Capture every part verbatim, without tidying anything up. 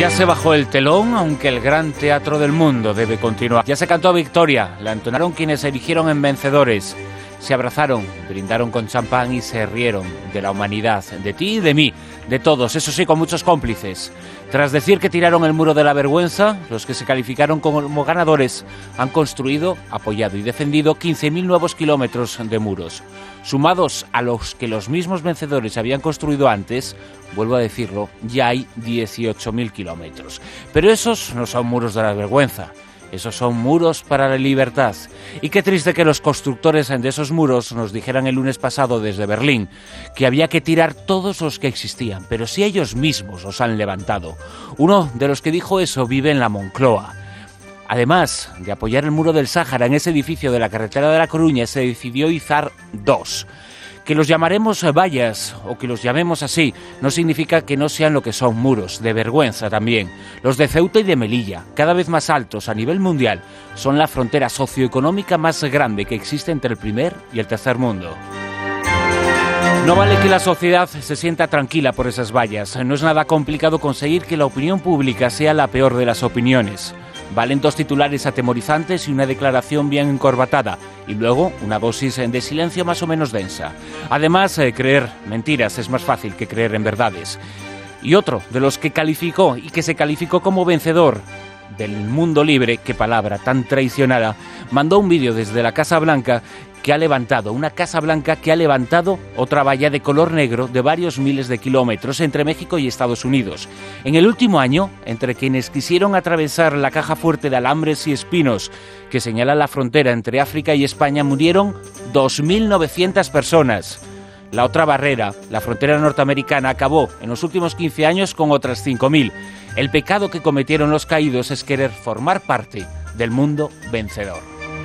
Ya se bajó el telón, aunque el gran teatro del mundo debe continuar. Ya se cantó victoria, la entonaron quienes se erigieron en vencedores. Se abrazaron, brindaron con champán y se rieron de la humanidad, de ti y de mí, de todos, eso sí, con muchos cómplices. Tras decir que tiraron el muro de la vergüenza, los que se calificaron como ganadores han construido, apoyado y defendido quince mil nuevos kilómetros de muros. Sumados a los que los mismos vencedores habían construido antes, vuelvo a decirlo, ya hay dieciocho mil kilómetros. Pero esos no son muros de la vergüenza. Esos son muros para la libertad. Y qué triste que los constructores de esos muros nos dijeran el lunes pasado desde Berlín que había que tirar todos los que existían, pero si ellos mismos los han levantado. Uno de los que dijo eso vive en la Moncloa. Además de apoyar el muro del Sáhara en ese edificio de la carretera de La Coruña, se decidió izar dos. Que los llamaremos vallas o que los llamemos así no significa que no sean lo que son muros, de vergüenza también. Los de Ceuta y de Melilla, cada vez más altos a nivel mundial, son la frontera socioeconómica más grande que existe entre el primer y el tercer mundo. No vale que la sociedad se sienta tranquila por esas vallas. No es nada complicado conseguir que la opinión pública sea la peor de las opiniones. Valen dos titulares atemorizantes y una declaración bien encorbatada, y luego una dosis de silencio más o menos densa. Además, eh, creer mentiras es más fácil que creer en verdades. Y otro de los que calificó y que se calificó como vencedor del mundo libre, qué palabra tan traicionada, mandó un vídeo desde la Casa Blanca que ha levantado, una Casa Blanca que ha levantado otra valla de color negro de varios miles de kilómetros entre México y Estados Unidos. En el último año, entre quienes quisieron atravesar la caja fuerte de alambres y espinos que señala la frontera entre África y España, murieron dos mil novecientas personas. La otra barrera, la frontera norteamericana, acabó en los últimos quince años con otras cinco mil. El pecado que cometieron los caídos es querer formar parte del mundo vencedor.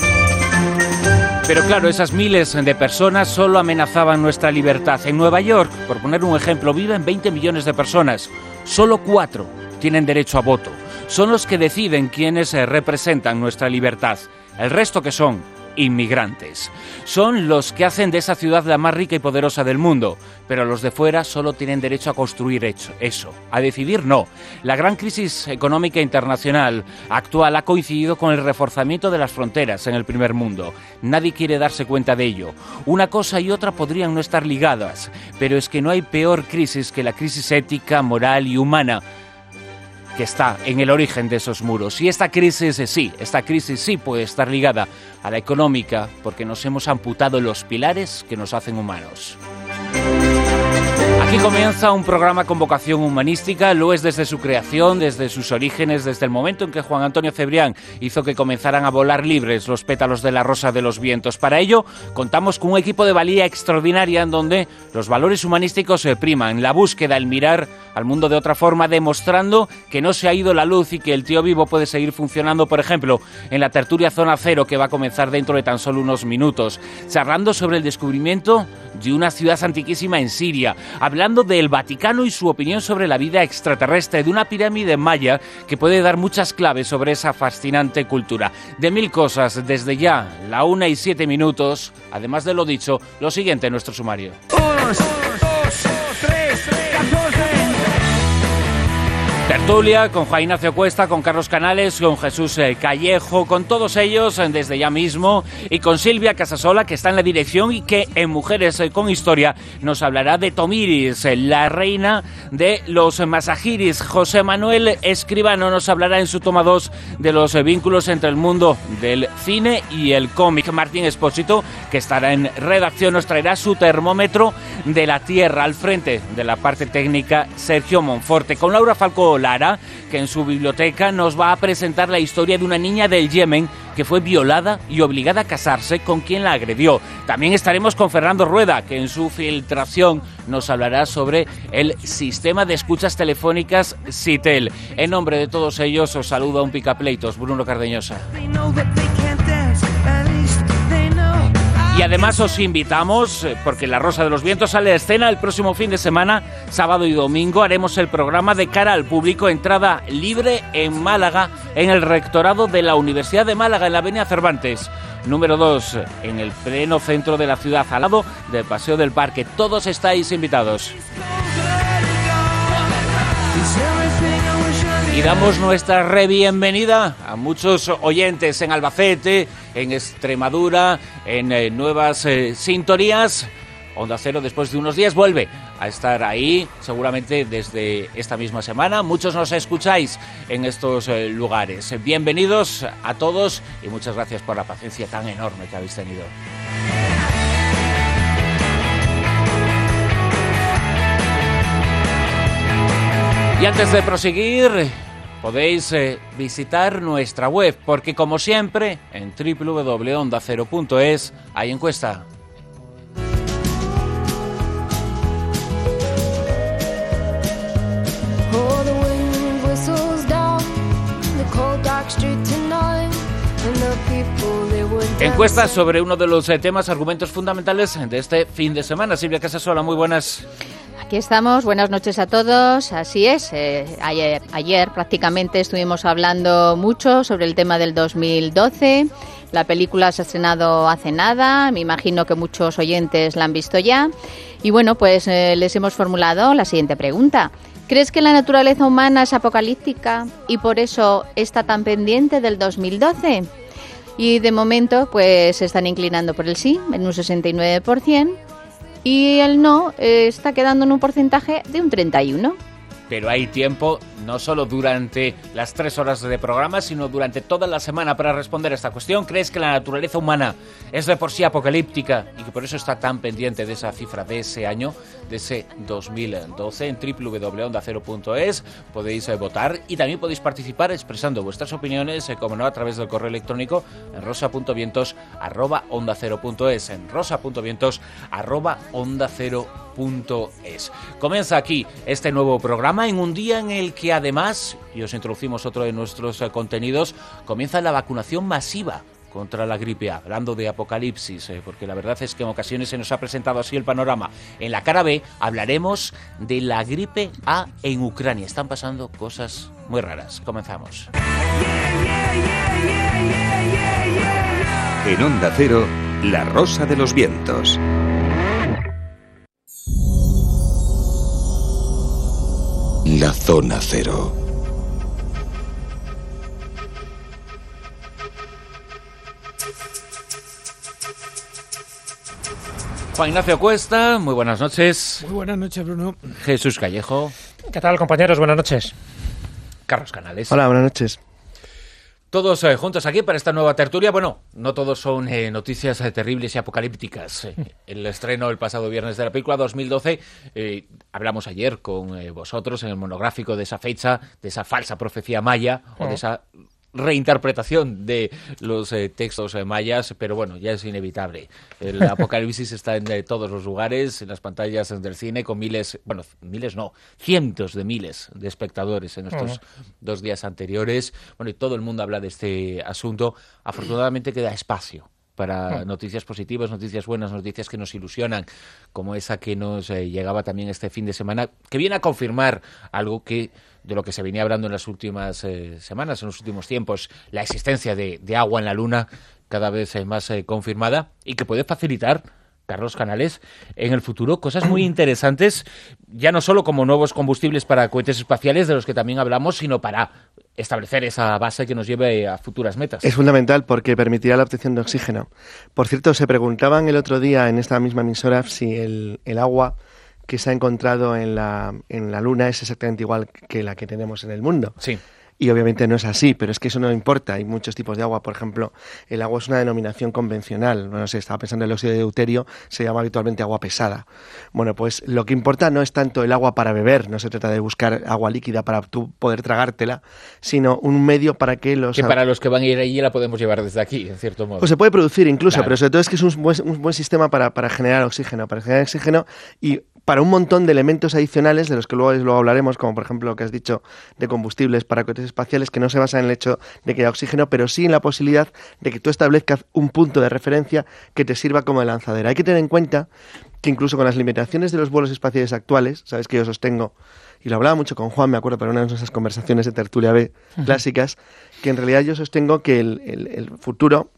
Pero claro, esas miles de personas solo amenazaban nuestra libertad. En Nueva York, por poner un ejemplo, viven veinte millones de personas. Solo cuatro tienen derecho a voto. Son los que deciden quiénes representan nuestra libertad. El resto, ¿qué son? Inmigrantes. Son los que hacen de esa ciudad la más rica y poderosa del mundo, pero los de fuera solo tienen derecho a construir hecho, eso, a decidir no. La gran crisis económica internacional actual ha coincidido con el reforzamiento de las fronteras en el primer mundo. Nadie quiere darse cuenta de ello. Una cosa y otra podrían no estar ligadas, pero es que no hay peor crisis que la crisis ética, moral y humana que está en el origen de esos muros. Y esta crisis sí, esta crisis sí puede estar ligada a la económica, porque nos hemos amputado los pilares que nos hacen humanos. Aquí comienza un programa con vocación humanística, lo es desde su creación, desde sus orígenes, desde el momento en que Juan Antonio Cebrián hizo que comenzaran a volar libres los pétalos de la rosa de los vientos. Para ello, contamos con un equipo de valía extraordinaria en donde los valores humanísticos se priman, la búsqueda, el mirar al mundo de otra forma, demostrando que no se ha ido la luz y que el tío vivo puede seguir funcionando, por ejemplo, en la tertulia Zona Cero, que va a comenzar dentro de tan solo unos minutos, charlando sobre el descubrimiento de una ciudad antiquísima en Siria, hablando del Vaticano y su opinión sobre la vida extraterrestre, de una pirámide maya que puede dar muchas claves sobre esa fascinante cultura. De mil cosas, desde ya, la una y siete minutos. Además de lo dicho, lo siguiente en nuestro sumario. Uno, dos, tres, catorce. Tertulia con Juan Ignacio Cuesta, con Carlos Canales, con Jesús eh, Callejo, con todos ellos eh, desde ya mismo, y con Silvia Casasola, que está en la dirección y que en Mujeres eh, con Historia nos hablará de Tomiris, eh, la reina de los masajiris. José Manuel Escribano nos hablará en su toma dos de los eh, vínculos entre el mundo del cine y el cómic. Martín Espósito, que estará en redacción, nos traerá su termómetro de la Tierra. Al frente de la parte técnica, Sergio Monforte, con Laura Falcó Lara, que en su biblioteca nos va a presentar la historia de una niña del Yemen que fue violada y obligada a casarse con quien la agredió. También estaremos con Fernando Rueda, que en su filtración nos hablará sobre el sistema de escuchas telefónicas Sitel. En nombre de todos ellos os saluda un picapleitos, Bruno Cardeñosa. Y además os invitamos, porque La Rosa de los Vientos sale a escena el próximo fin de semana, sábado y domingo. Haremos el programa de cara al público, entrada libre en Málaga, en el rectorado de la Universidad de Málaga, en la Avenida Cervantes, número dos, en el pleno centro de la ciudad, al lado del Paseo del Parque. Todos estáis invitados. Y damos nuestra re-bienvenida a muchos oyentes en Albacete, en Extremadura, en eh, nuevas eh, sintonías. Onda Cero, después de unos días, vuelve a estar ahí, seguramente desde esta misma semana. Muchos nos escucháis en estos eh, lugares. Bienvenidos a todos y muchas gracias por la paciencia tan enorme que habéis tenido. Y antes de proseguir, podéis eh, visitar nuestra web, porque como siempre, en doble u doble u doble u punto onda cero punto es hay encuesta. Encuesta sobre uno de los eh, temas, argumentos fundamentales de este fin de semana. Silvia Casasola, muy buenas. Aquí estamos, buenas noches a todos. Así es, eh, ayer, ayer prácticamente estuvimos hablando mucho sobre el tema del dos mil doce. La película se ha estrenado hace nada, me imagino que muchos oyentes la han visto ya. Y bueno, pues eh, les hemos formulado la siguiente pregunta. ¿Crees que la naturaleza humana es apocalíptica y por eso está tan pendiente del dos mil doce? Y de momento pues se están inclinando por el sí, en un sesenta y nueve por ciento. Y el no eh, está quedando en un porcentaje de un treinta y uno por ciento. Pero hay tiempo, no solo durante las tres horas de programa, sino durante toda la semana para responder a esta cuestión. ¿Crees que la naturaleza humana es de por sí apocalíptica y que por eso está tan pendiente de esa cifra de ese año, de ese dos mil doce? En doble u doble u doble u punto onda cero punto es podéis eh, votar y también podéis participar expresando vuestras opiniones, eh, como no, a través del correo electrónico en rosa punto vientos arroba onda cero punto es, en rosa punto vientos arroba onda cero punto es. Comienza aquí este nuevo programa en un día en el que además, y os introducimos otro de nuestros eh, contenidos, comienza la vacunación masiva contra la gripe A, hablando de apocalipsis, eh, porque la verdad es que en ocasiones se nos ha presentado así el panorama. En la cara B hablaremos de la gripe A en Ucrania. Están pasando cosas muy raras. Comenzamos. En Onda Cero, La Rosa de los Vientos. La Zona Cero. Juan Ignacio Cuesta, muy buenas noches. Muy buenas noches, Bruno. Jesús Callejo. ¿Qué tal, compañeros? Buenas noches. Carlos Canales. Hola, buenas noches. Todos eh, juntos aquí para esta nueva tertulia. Bueno, no todos son eh, noticias eh, terribles y apocalípticas. Eh, el estreno el pasado viernes de la película dos mil doce, eh, hablamos ayer con eh, vosotros en el monográfico de esa fecha, de esa falsa profecía maya, oh. o de esa reinterpretación de los eh, textos eh, mayas, pero bueno, ya es inevitable. El apocalipsis está en eh, todos los lugares, en las pantallas del cine, con miles, bueno, miles no, cientos de miles de espectadores en estos uh-huh. dos días anteriores. Bueno, y todo el mundo habla de este asunto. Afortunadamente queda espacio para noticias positivas, noticias buenas, noticias que nos ilusionan, como esa que nos eh, llegaba también este fin de semana, que viene a confirmar algo que de lo que se venía hablando en las últimas eh, semanas, en los últimos tiempos, la existencia de, de agua en la Luna cada vez eh, más eh, confirmada y que puede facilitar, Carlos Canales, en el futuro cosas muy interesantes, ya no solo como nuevos combustibles para cohetes espaciales, de los que también hablamos, sino para establecer esa base que nos lleve a futuras metas. Es fundamental porque permitirá la obtención de oxígeno. Por cierto, se preguntaban el otro día en esta misma emisora si el, el agua que se ha encontrado en la, en la Luna es exactamente igual que la que tenemos en el mundo. Sí. Y obviamente no es así, pero es que eso no importa. Hay muchos tipos de agua. Por ejemplo, el agua es una denominación convencional. No sé, estaba pensando en el óxido de deuterio, se llama habitualmente agua pesada. Bueno, pues lo que importa no es tanto el agua para beber, no se trata de buscar agua líquida para tú poder tragártela, sino un medio para que los... Que para los que van a ir allí la podemos llevar desde aquí, en cierto modo. Pues se puede producir incluso, claro. Pero sobre todo es que es un buen, un buen sistema para, para generar oxígeno, para generar oxígeno y para un montón de elementos adicionales de los que luego, luego hablaremos, como por ejemplo lo que has dicho de combustibles para cohetes espaciales, que no se basan en el hecho de que haya oxígeno, pero sí en la posibilidad de que tú establezcas un punto de referencia que te sirva como de lanzadera. Hay que tener en cuenta que incluso con las limitaciones de los vuelos espaciales actuales, sabes que yo sostengo, y lo hablaba mucho con Juan, me acuerdo, para una de esas conversaciones de tertulia B uh-huh. clásicas, que en realidad yo sostengo que el, el, el futuro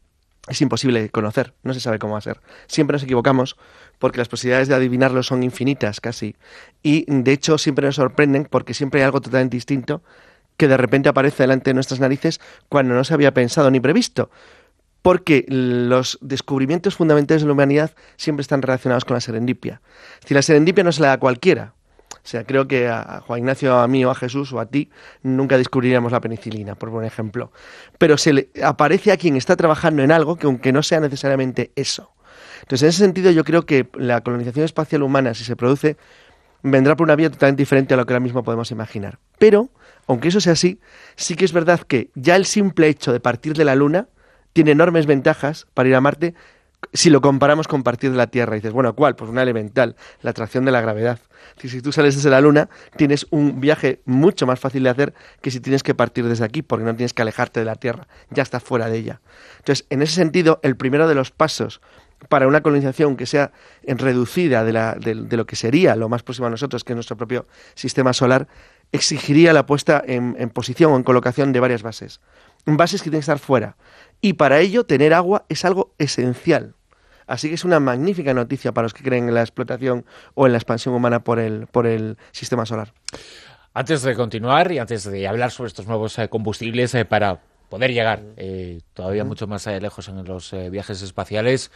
es imposible conocer, no se sabe cómo va a ser. Siempre nos equivocamos porque las posibilidades de adivinarlo son infinitas casi, y de hecho siempre nos sorprenden porque siempre hay algo totalmente distinto que de repente aparece delante de nuestras narices cuando no se había pensado ni previsto. Porque los descubrimientos fundamentales de la humanidad siempre están relacionados con la serendipia. Si la serendipia no se la da a cualquiera, o sea, creo que a Juan Ignacio, a mí o a Jesús o a ti nunca descubriríamos la penicilina, por un ejemplo. Pero se le aparece a quien está trabajando en algo que aunque no sea necesariamente eso. Entonces, en ese sentido, yo creo que la colonización espacial humana, si se produce, vendrá por una vía totalmente diferente a lo que ahora mismo podemos imaginar. Pero, aunque eso sea así, sí que es verdad que ya el simple hecho de partir de la Luna tiene enormes ventajas para ir a Marte si lo comparamos con partir de la Tierra. Y dices, bueno, ¿cuál? Pues una elemental, la atracción de la gravedad. Si, si tú sales desde la Luna, tienes un viaje mucho más fácil de hacer que si tienes que partir desde aquí, porque no tienes que alejarte de la Tierra, ya estás fuera de ella. Entonces, en ese sentido, el primero de los pasos para una colonización que sea reducida de, la, de, de lo que sería lo más próximo a nosotros, que es nuestro propio sistema solar, exigiría la puesta en, en posición o en colocación de varias bases. Bases que tienen que estar fuera. Y para ello, tener agua es algo esencial. Así que es una magnífica noticia para los que creen en la explotación o en la expansión humana por el, por el sistema solar. Antes de continuar y antes de hablar sobre estos nuevos eh, combustibles eh, para poder llegar eh, todavía mucho más eh, lejos en los eh, viajes espaciales,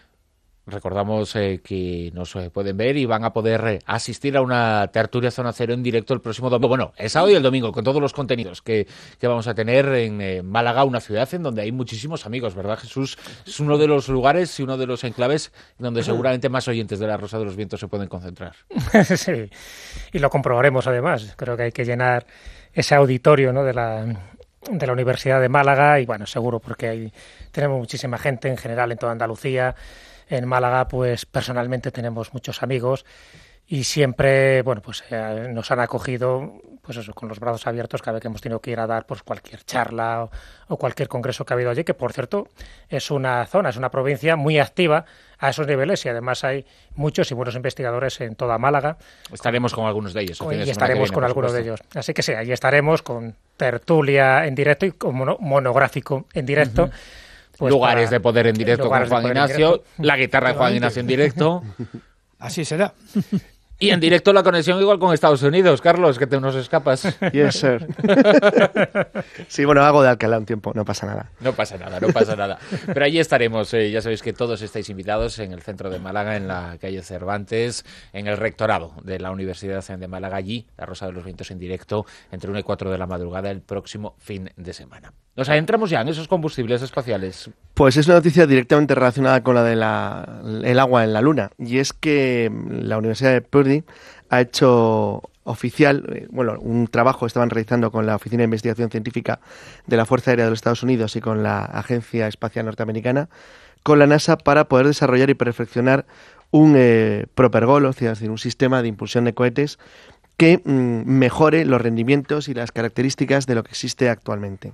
recordamos eh, que nos eh, pueden ver y van a poder eh, asistir a una tertulia Zona Cero en directo el próximo domingo. Bueno, el sábado y el domingo, con todos los contenidos que, que vamos a tener en eh, Málaga, una ciudad en donde hay muchísimos amigos, ¿verdad, Jesús? Es uno de los lugares y uno de los enclaves donde seguramente más oyentes de La Rosa de los Vientos se pueden concentrar. Sí, y lo comprobaremos además. Creo que hay que llenar ese auditorio, ¿no?, de la... de la Universidad de Málaga y bueno, seguro porque hay, tenemos muchísima gente en general en toda Andalucía. En Málaga, pues personalmente tenemos muchos amigos y siempre, bueno, pues eh, nos han acogido, pues eso, con los brazos abiertos cada vez que hemos tenido que ir a dar pues cualquier charla o, o cualquier congreso que ha habido allí, que por cierto es una zona, es una provincia muy activa a esos niveles y además hay muchos y buenos investigadores en toda Málaga. Estaremos con algunos de ellos. Y estaremos viene, con algunos de ellos. Así que sí, ahí estaremos con tertulia en directo y con mono, monográfico en directo. Uh-huh. Pues lugares de poder en directo con Juan Ignacio, la guitarra de Juan Ignacio en directo. Así será. Y en directo la conexión igual con Estados Unidos, Carlos, que te nos escapas. Yes, sir. Sí, bueno, hago de Alcalá un tiempo, no pasa nada. No pasa nada, no pasa nada. Pero allí estaremos, eh, ya sabéis que todos estáis invitados en el centro de Málaga, en la calle Cervantes, en el rectorado de la Universidad de Málaga, allí, La Rosa de los Vientos en directo, entre una y cuatro de la madrugada el próximo fin de semana. Nos adentramos ya en esos combustibles espaciales. Pues es una noticia directamente relacionada con la de la, el agua en la Luna. Y es que la Universidad de Purdue ha hecho oficial, bueno, un trabajo estaban realizando con la Oficina de Investigación Científica de la Fuerza Aérea de los Estados Unidos y con la Agencia Espacial Norteamericana, con la NASA para poder desarrollar y perfeccionar un eh, propergol, o sea, es decir, un sistema de impulsión de cohetes que mm, mejore los rendimientos y las características de lo que existe actualmente.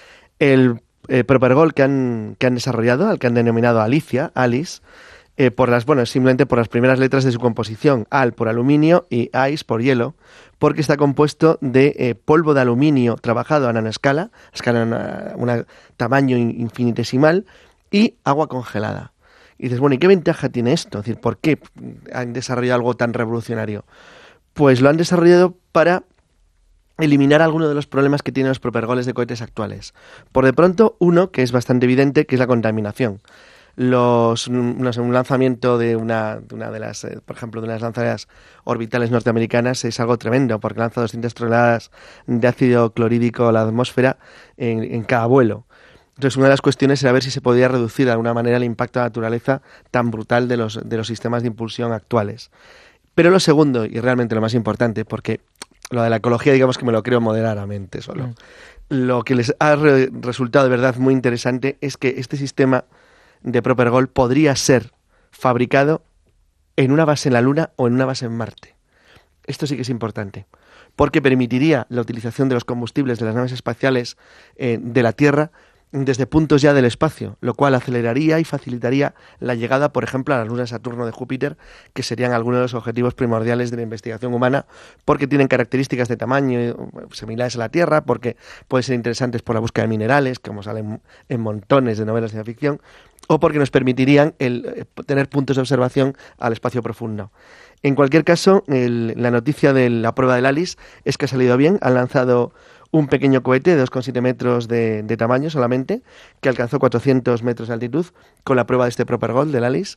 El eh, propergol que han, que han desarrollado, al que han denominado Alicia, Alice, eh, por las, bueno, simplemente por las primeras letras de su composición, Al por aluminio y Ice por hielo, porque está compuesto de eh, polvo de aluminio trabajado a nanoescala, a escala un tamaño infinitesimal, y agua congelada. Y dices, bueno, ¿y qué ventaja tiene esto? Es decir, ¿por qué han desarrollado algo tan revolucionario? Pues lo han desarrollado para eliminar algunos de los problemas que tienen los propergoles de cohetes actuales. Por de pronto, uno que es bastante evidente, que es la contaminación. Los, no sé, un lanzamiento de una, de una de las, eh, por ejemplo, de las lanzaderas orbitales norteamericanas es algo tremendo, porque lanza doscientas toneladas de ácido clorhídrico a la atmósfera en, en cada vuelo. Entonces, una de las cuestiones era ver si se podía reducir de alguna manera el impacto a la naturaleza tan brutal de los, de los sistemas de impulsión actuales. Pero lo segundo, y realmente lo más importante, porque lo de la ecología, digamos que me lo creo moderadamente solo. Mm. Lo que les ha re- resultado de verdad muy interesante es que este sistema de propergol podría ser fabricado en una base en la Luna o en una base en Marte. Esto sí que es importante, porque permitiría la utilización de los combustibles de las naves espaciales eh, de la Tierra desde puntos ya del espacio, lo cual aceleraría y facilitaría la llegada, por ejemplo, a las lunas de Saturno de Júpiter, que serían algunos de los objetivos primordiales de la investigación humana, porque tienen características de tamaño similares a la Tierra, porque pueden ser interesantes por la búsqueda de minerales, como salen en montones de novelas de ciencia ficción, o porque nos permitirían el, tener puntos de observación al espacio profundo. En cualquier caso, el, la noticia de la prueba del Alice es que ha salido bien, han lanzado un pequeño cohete de dos coma siete metros de, de tamaño solamente, que alcanzó cuatrocientos metros de altitud con la prueba de este Proper Gold del Alice,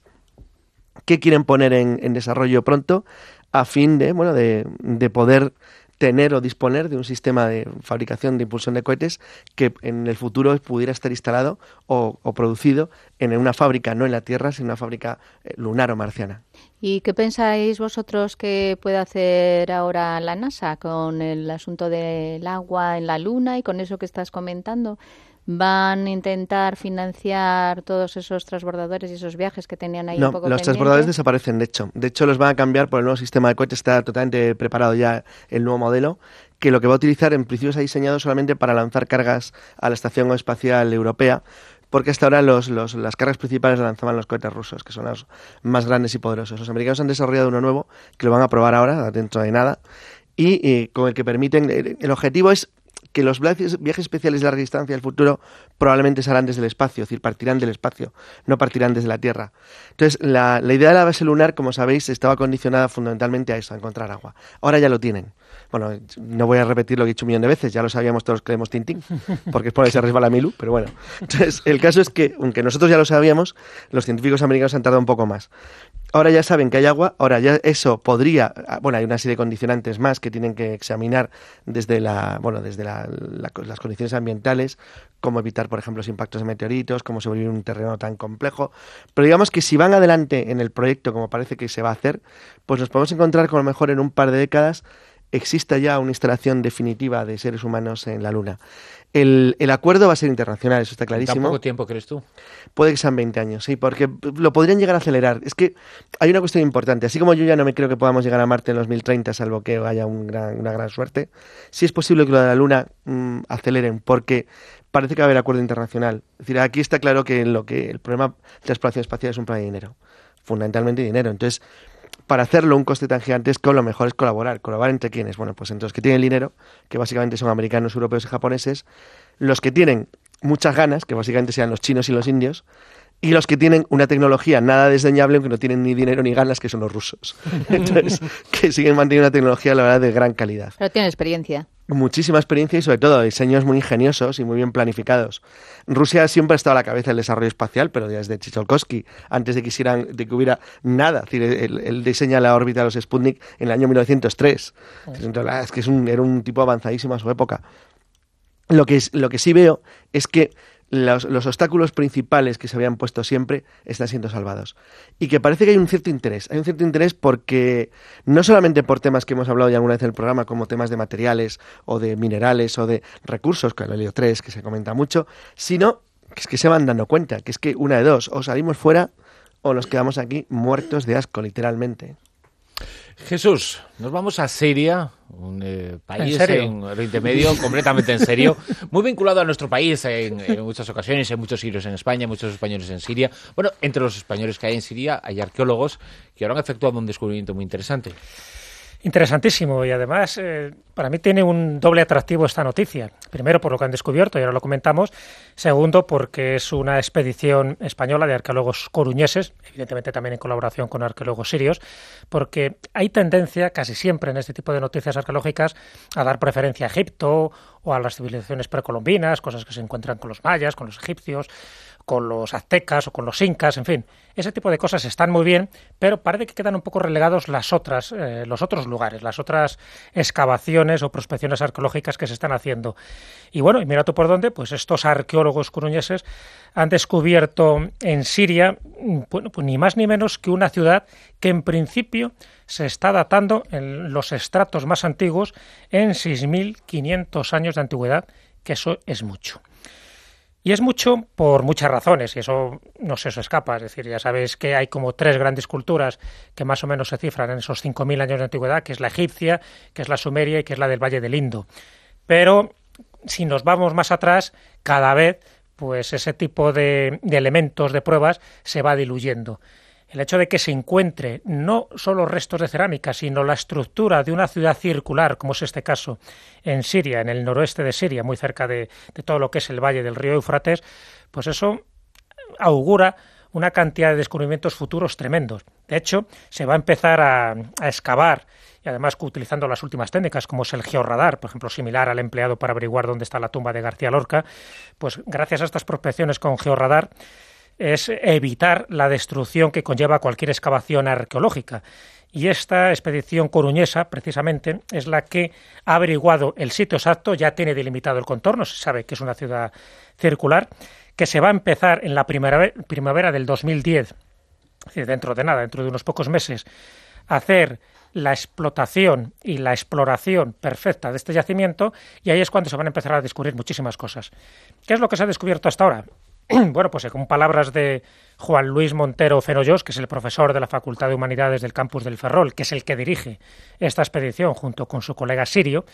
que quieren poner en, en desarrollo pronto a fin de, bueno, de, de poder tener o disponer de un sistema de fabricación de impulsión de cohetes que en el futuro pudiera estar instalado o, o producido en una fábrica, no en la Tierra, sino una fábrica lunar o marciana. ¿Y qué pensáis vosotros que puede hacer ahora la NASA con el asunto del agua en la Luna y con eso que estás comentando? ¿Van a intentar financiar todos esos transbordadores y esos viajes que tenían ahí no, un poco los pendientes? Transbordadores desaparecen, de hecho. De hecho, los van a cambiar por el nuevo sistema de cohetes. Está totalmente preparado ya el nuevo modelo, que lo que va a utilizar, en principio, se ha diseñado solamente para lanzar cargas a la Estación Espacial Europea, porque hasta ahora los, los, las cargas principales las lanzaban los cohetes rusos, que son los más grandes y poderosos. Los americanos han desarrollado uno nuevo, que lo van a probar ahora, dentro de nada, y, y con el que permiten... El, el objetivo es que los viajes, viajes especiales de larga distancia del futuro probablemente se harán desde el espacio, es decir, partirán del espacio, no partirán desde la Tierra. Entonces, la, la idea de la base lunar, como sabéis, estaba condicionada fundamentalmente a eso, a encontrar agua. Ahora ya lo tienen. Bueno, no voy a repetir lo que he dicho un millón de veces, ya lo sabíamos todos los que leemos Tintín, porque es por ahí se resbala Milú, pero bueno. Entonces, el caso es que, aunque nosotros ya lo sabíamos, los científicos americanos han tardado un poco más. Ahora ya saben que hay agua, ahora ya eso podría, bueno, hay una serie de condicionantes más que tienen que examinar desde la, bueno, desde la, la, las condiciones ambientales, cómo evitar, por ejemplo, los impactos de meteoritos, cómo sobrevivir en un terreno tan complejo. Pero digamos que si van adelante en el proyecto, como parece que se va a hacer, pues nos podemos encontrar con a lo mejor en un par de décadas exista ya una instalación definitiva de seres humanos en la Luna. El, el acuerdo va a ser internacional, eso está clarísimo. ¿En tan poco tiempo crees tú? Puede que sean veinte años, sí, porque lo podrían llegar a acelerar. Es que hay una cuestión importante. Así como yo ya no me creo que podamos llegar a Marte en dos mil treinta, salvo que haya un gran, una gran suerte, sí es posible que lo de la Luna mmm, aceleren, porque parece que va a haber acuerdo internacional. Es decir, aquí está claro que, lo que el problema de la exploración espacial es un problema de dinero, fundamentalmente dinero. Entonces, para hacerlo un coste tan gigantesco, lo mejor es colaborar. ¿Colaborar entre quiénes? Bueno, pues entre los que tienen el dinero, que básicamente son americanos, europeos y japoneses, los que tienen muchas ganas, que básicamente sean los chinos y los indios, y los que tienen una tecnología nada desdeñable, aunque no tienen ni dinero ni ganas, que son los rusos. Entonces, que siguen manteniendo una tecnología, la verdad, de gran calidad. Pero tienen experiencia. Muchísima experiencia y, sobre todo, diseños muy ingeniosos y muy bien planificados. Rusia siempre ha estado a la cabeza del desarrollo espacial, pero desde Tsiolkovsky, antes de que, quisieran, de que hubiera nada. Es decir, él, él diseña la órbita de los Sputnik en el año mil novecientos tres. Entonces, es que es un, era un tipo avanzadísimo a su época. Lo que, es, lo que sí veo es que Los, los obstáculos principales que se habían puesto siempre están siendo salvados. Y que parece que hay un cierto interés. Hay un cierto interés porque, no solamente por temas que hemos hablado ya alguna vez en el programa, como temas de materiales o de minerales o de recursos, con el helio tres, que se comenta mucho, sino que es que se van dando cuenta, que es que una de dos, o salimos fuera o nos quedamos aquí muertos de asco, literalmente. Jesús, nos vamos a Siria, un eh, país ¿En, en Oriente Medio, completamente en serio, muy vinculado a nuestro país en, en muchas ocasiones, hay muchos sirios en España, muchos españoles en Siria. Bueno, entre los españoles que hay en Siria hay arqueólogos que ahora han efectuado un descubrimiento muy interesante. Interesantísimo, y además eh, para mí tiene un doble atractivo esta noticia. Primero, por lo que han descubierto, y ahora lo comentamos. Segundo, porque es una expedición española de arqueólogos coruñeses, evidentemente también en colaboración con arqueólogos sirios, porque hay tendencia casi siempre en este tipo de noticias arqueológicas a dar preferencia a Egipto o a las civilizaciones precolombinas, cosas que se encuentran con los mayas, con los egipcios, con los aztecas o con los incas, en fin. Ese tipo de cosas están muy bien, pero parece que quedan un poco relegados las otras, eh, los otros lugares, las otras excavaciones o prospecciones arqueológicas que se están haciendo. Y bueno, y mira tú por dónde, pues estos arqueólogos coruñeses han descubierto en Siria, bueno, pues ni más ni menos que una ciudad que en principio se está datando en los estratos más antiguos en seis mil quinientos años de antigüedad, que eso es mucho. Y es mucho por muchas razones, y eso no se os escapa. Es decir, ya sabéis que hay como tres grandes culturas que más o menos se cifran en esos cinco mil años de antigüedad, que es la egipcia, que es la sumeria y que es la del Valle del Indo. Pero si nos vamos más atrás, cada vez pues ese tipo de, de elementos, de pruebas, se va diluyendo. El hecho de que se encuentre no solo restos de cerámica, sino la estructura de una ciudad circular, como es este caso en Siria, en el noroeste de Siria, muy cerca de, de todo lo que es el valle del río Éufrates, pues eso augura una cantidad de descubrimientos futuros tremendos. De hecho, se va a empezar a, a excavar, y además utilizando las últimas técnicas, como es el georradar, por ejemplo, similar al empleado para averiguar dónde está la tumba de García Lorca, pues gracias a estas prospecciones con georradar, es evitar la destrucción que conlleva cualquier excavación arqueológica. Y esta expedición coruñesa, precisamente, es la que ha averiguado el sitio exacto, ya tiene delimitado el contorno, se sabe que es una ciudad circular, que se va a empezar en la primavera, primavera del dos mil diez, es decir, dentro de nada, dentro de unos pocos meses, a hacer la explotación y la exploración perfecta de este yacimiento, y ahí es cuando se van a empezar a descubrir muchísimas cosas. ¿Qué es lo que se ha descubierto hasta ahora? Bueno, pues con palabras de Juan Luis Montero Fenollos, que es el profesor de la Facultad de Humanidades del campus del Ferrol, que es el que dirige esta expedición junto con su colega sirio.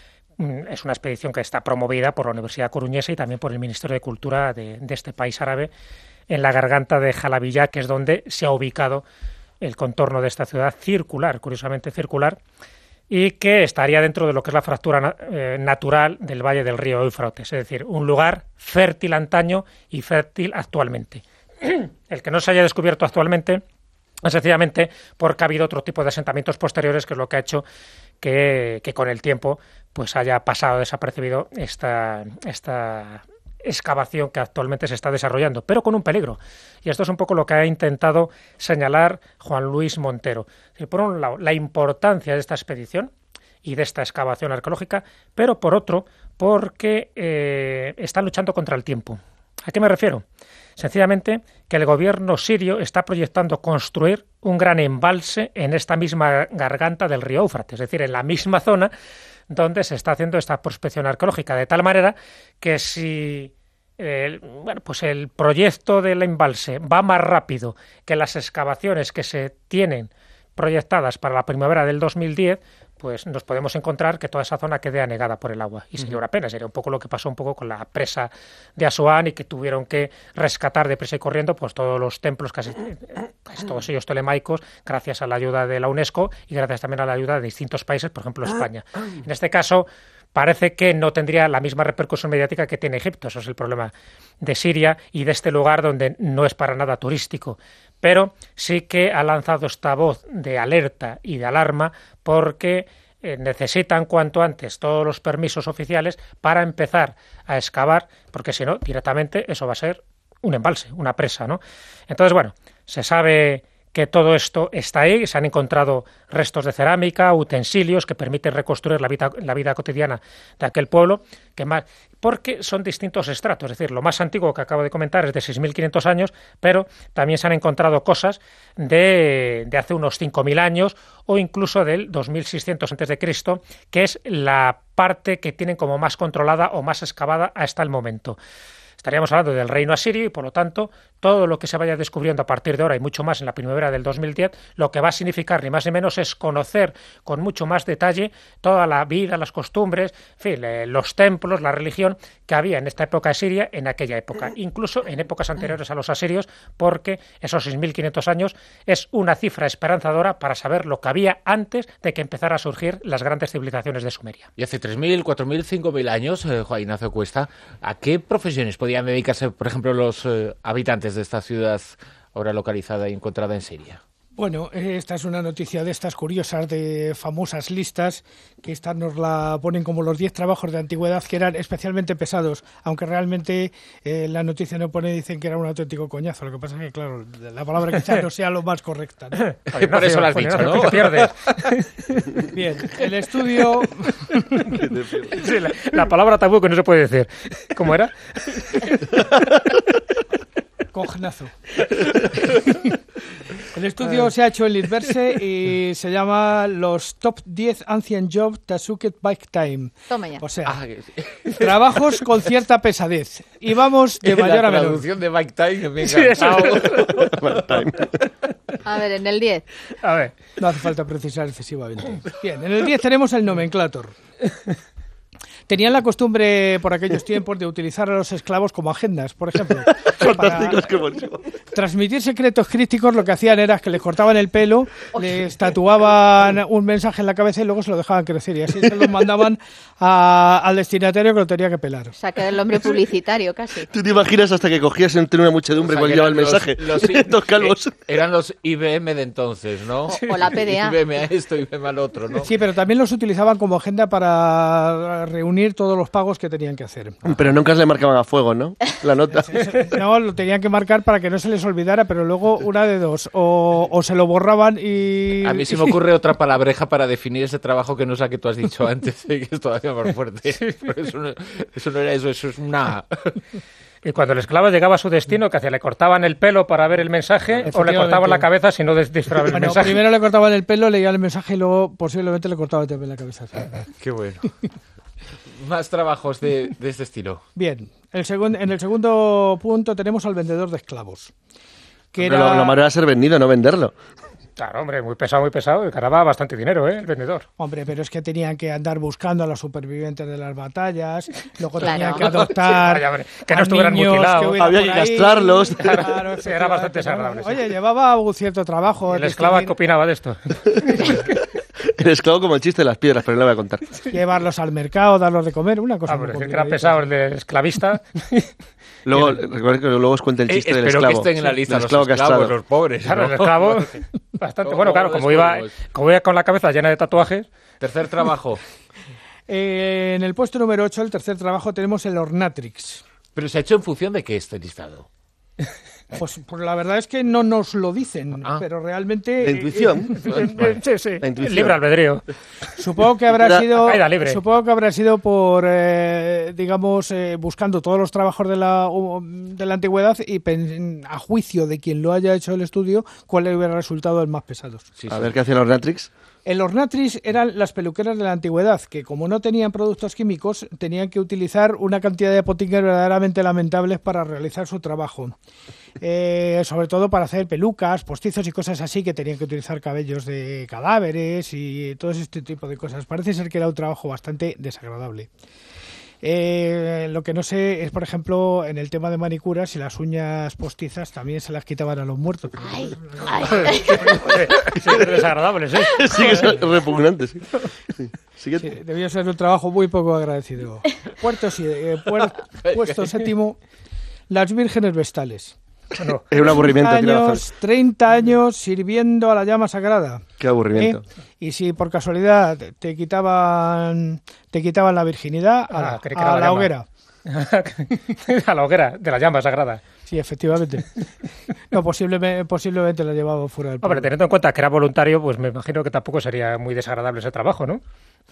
Es una expedición que está promovida por la Universidad Coruñesa y también por el Ministerio de Cultura de, de este país árabe, en la garganta de Jalabilla, que es donde se ha ubicado el contorno de esta ciudad circular, curiosamente circular, y que estaría dentro de lo que es la fractura eh, natural del valle del río Éufrates, es decir, un lugar fértil antaño y fértil actualmente. El que no se haya descubierto actualmente es sencillamente porque ha habido otro tipo de asentamientos posteriores, que es lo que ha hecho que, que con el tiempo pues haya pasado desapercibido esta, esta excavación que actualmente se está desarrollando, pero con un peligro. Y esto es un poco lo que ha intentado señalar Juan Luis Montero. Por un lado, la importancia de esta expedición y de esta excavación arqueológica, pero por otro, porque eh, están luchando contra el tiempo. ¿A qué me refiero? Sencillamente que el gobierno sirio está proyectando construir un gran embalse en esta misma garganta del río Éufrates, es decir, en la misma zona donde se está haciendo esta prospección arqueológica, de tal manera que si eh, bueno, pues el proyecto del embalse va más rápido que las excavaciones que se tienen proyectadas para la primavera del dos mil diez, pues nos podemos encontrar que toda esa zona quede anegada por el agua. Y sería una pena, sería un poco lo que pasó un poco con la presa de Asuán, y que tuvieron que rescatar deprisa y corriendo pues todos los templos, casi, casi todos ellos tolemaicos, gracias a la ayuda de la UNESCO y gracias también a la ayuda de distintos países, por ejemplo España. En este caso parece que no tendría la misma repercusión mediática que tiene Egipto. Eso es el problema de Siria y de este lugar donde no es para nada turístico. Pero sí que ha lanzado esta voz de alerta y de alarma porque eh, necesitan cuanto antes todos los permisos oficiales para empezar a excavar, porque si no, directamente eso va a ser un embalse, una presa, ¿no? Entonces, bueno, se sabe que todo esto está ahí, se han encontrado restos de cerámica, utensilios que permiten reconstruir la vida, la vida cotidiana de aquel pueblo, que más, porque son distintos estratos, es decir, lo más antiguo que acabo de comentar es de seis mil quinientos años, pero también se han encontrado cosas de, de hace unos cinco mil años o incluso del dos mil seiscientos antes de Cristo, que es la parte que tienen como más controlada o más excavada hasta el momento. Estaríamos hablando del reino asirio y, por lo tanto, todo lo que se vaya descubriendo a partir de ahora y mucho más en la primavera del dos mil diez, lo que va a significar ni más ni menos es conocer con mucho más detalle toda la vida, las costumbres, en fin, eh, los templos, la religión que había en esta época asiria, en aquella época, incluso en épocas anteriores a los asirios, porque esos seis mil quinientos años es una cifra esperanzadora para saber lo que había antes de que empezara a surgir las grandes civilizaciones de Sumeria. Y hace tres mil, cuatro mil, cinco mil años, eh, Juan Ignacio Cuesta, ¿a qué profesiones podían dedicarse, por ejemplo, los eh, habitantes de esta ciudad ahora localizada y encontrada en Siria? Bueno, esta es una noticia de estas curiosas, de famosas listas, que esta nos la ponen como los diez trabajos de antigüedad que eran especialmente pesados, aunque realmente eh, la noticia no pone, dicen que era un auténtico coñazo. Lo que pasa es que, claro, la palabra quizás no sea lo más correcta, ¿no? Oye, por eso lo has dicho, ¿no? Te pierdes. Bien, el estudio... Sí, la, la palabra tabú que no se puede decir. ¿Cómo era? Cognazo. El estudio se ha hecho en Litverse y se llama los Top diez Ancient Jobs Tasuket Bike Time. Toma ya. O sea, Ah, que sí. trabajos con cierta pesadez. Y vamos de mayor la a menor. traducción de Bike Time me ha Sí, eso encantado. A ver, en el diez. A ver. No hace falta precisar excesivamente. Bien, en el diez tenemos el Nomenclator. Tenían la costumbre por aquellos tiempos de utilizar a los esclavos como agendas, por ejemplo. Fantásticos, qué buenísimo. Transmitir secretos críticos, lo que hacían era que les cortaban el pelo, les tatuaban un mensaje en la cabeza y luego se lo dejaban crecer. Y así se lo mandaban a, al destinatario que lo tenía que pelar. O sea, que era el hombre publicitario casi. ¿Tú te imaginas hasta que cogías entre una muchedumbre O sea, cuál que llevaba el eran mensaje? Los, los, Dos calvos. eh, eran los I B M de entonces, ¿no? O la P D A. I B M a esto, I B M al otro, ¿no? Sí, pero también los utilizaban como agenda para reunir todos los pagos que tenían que hacer. Pero nunca se le marcaban a fuego, ¿no? La nota. No, lo tenían que marcar para que no se les olvidara, pero luego una de dos, o, o se lo borraban y... A mí se me ocurre otra palabreja para definir ese trabajo que no es la que tú has dicho antes, que es todavía más fuerte. Pero eso, no, eso no era eso, eso es una... Y cuando el esclavo llegaba a su destino, ¿qué hacía? ¿Le cortaban el pelo para ver el mensaje o le cortaban la cabeza si no descifraba el Bueno, mensaje? primero le cortaban el pelo, leían el mensaje y luego posiblemente le cortaban también la cabeza. Qué bueno. Más trabajos de, de este estilo. Bien, el segun- en el segundo punto tenemos al vendedor de esclavos. Que Pero era... Lo, lo malo era ser vendido, no venderlo. Claro, hombre, muy pesado, muy pesado. Y ganaba bastante dinero, ¿eh? El vendedor. Hombre, pero es que tenían que andar buscando a los supervivientes de las batallas, luego Claro. tenían que adoptar Vaya, hombre, que no a estuvieran niños mutilados. hubiera Había por que ahí. castrarlos. Claro, Sí, era bastante efectivamente, desagradable, ¿no? sí. Oye, llevaba un cierto trabajo. El esclavo, distinguir- ¿qué opinaba de esto? El esclavo como el chiste de las piedras, pero no lo voy a contar. llevarlos al mercado, darlos de comer, una cosa muy Hombre, decir que era complicadita. pesado el del esclavista. Luego, recuerda que luego os cuente el Eh, chiste del espero esclavo. que estén en la lista Del los esclavo esclavos, castrado. los pobres. Claro, ¿no? el esclavo, bastante. ¿Cómo Bueno, claro, como iba, descubrimos? como iba con la cabeza llena de tatuajes. Tercer trabajo. Eh, en el puesto número ocho, el tercer trabajo, tenemos el Ornatrix. Pero se ha hecho en función de qué este listado. Pues, pues la verdad es que no nos lo dicen, Ah. pero realmente... La intuición. Eh, Sí, sí. La intuición. Libre albedrío. Supongo que habrá Era- sido, caída libre. supongo que habrá sido por, eh, digamos, eh, buscando todos los trabajos de la, de la antigüedad y pen- a juicio de quien lo haya hecho el estudio, cuál le hubiera resultado el más pesados. Sí, A sí. ver qué hacían los Natrix. El Ornatrix eran las peluqueras de la antigüedad, que como no tenían productos químicos, tenían que utilizar una cantidad de potingues verdaderamente lamentables para realizar su trabajo. Eh, sobre todo para hacer pelucas, postizos y cosas así, que tenían que utilizar cabellos de cadáveres y todo este tipo de cosas. Parece ser que era un trabajo bastante desagradable. Eh, lo que no sé es, por ejemplo, en el tema de manicuras, si las uñas postizas también se las quitaban a los muertos. Ay, ay. Sí, es desagradable, sí. Sí, que es repugnante, sí. Sí. Siguiente. Sí, debió ser un trabajo muy poco agradecido. Puerto, sí, eh, puer- puesto séptimo, las vírgenes vestales. Bueno, Era un aburrimiento. tiene razón. Años, treinta años sirviendo a la llama sagrada. Qué aburrimiento. ¿eh? Y si por casualidad te quitaban te quitaban la virginidad, a, Ah, la- creí que era a la la llama. hoguera. a la hoguera de la llama sagrada. Sí, efectivamente. No, posiblemente, posiblemente la llevaba fuera del Hombre, pueblo. teniendo en cuenta que era voluntario, pues me imagino que tampoco sería muy desagradable ese trabajo, ¿no?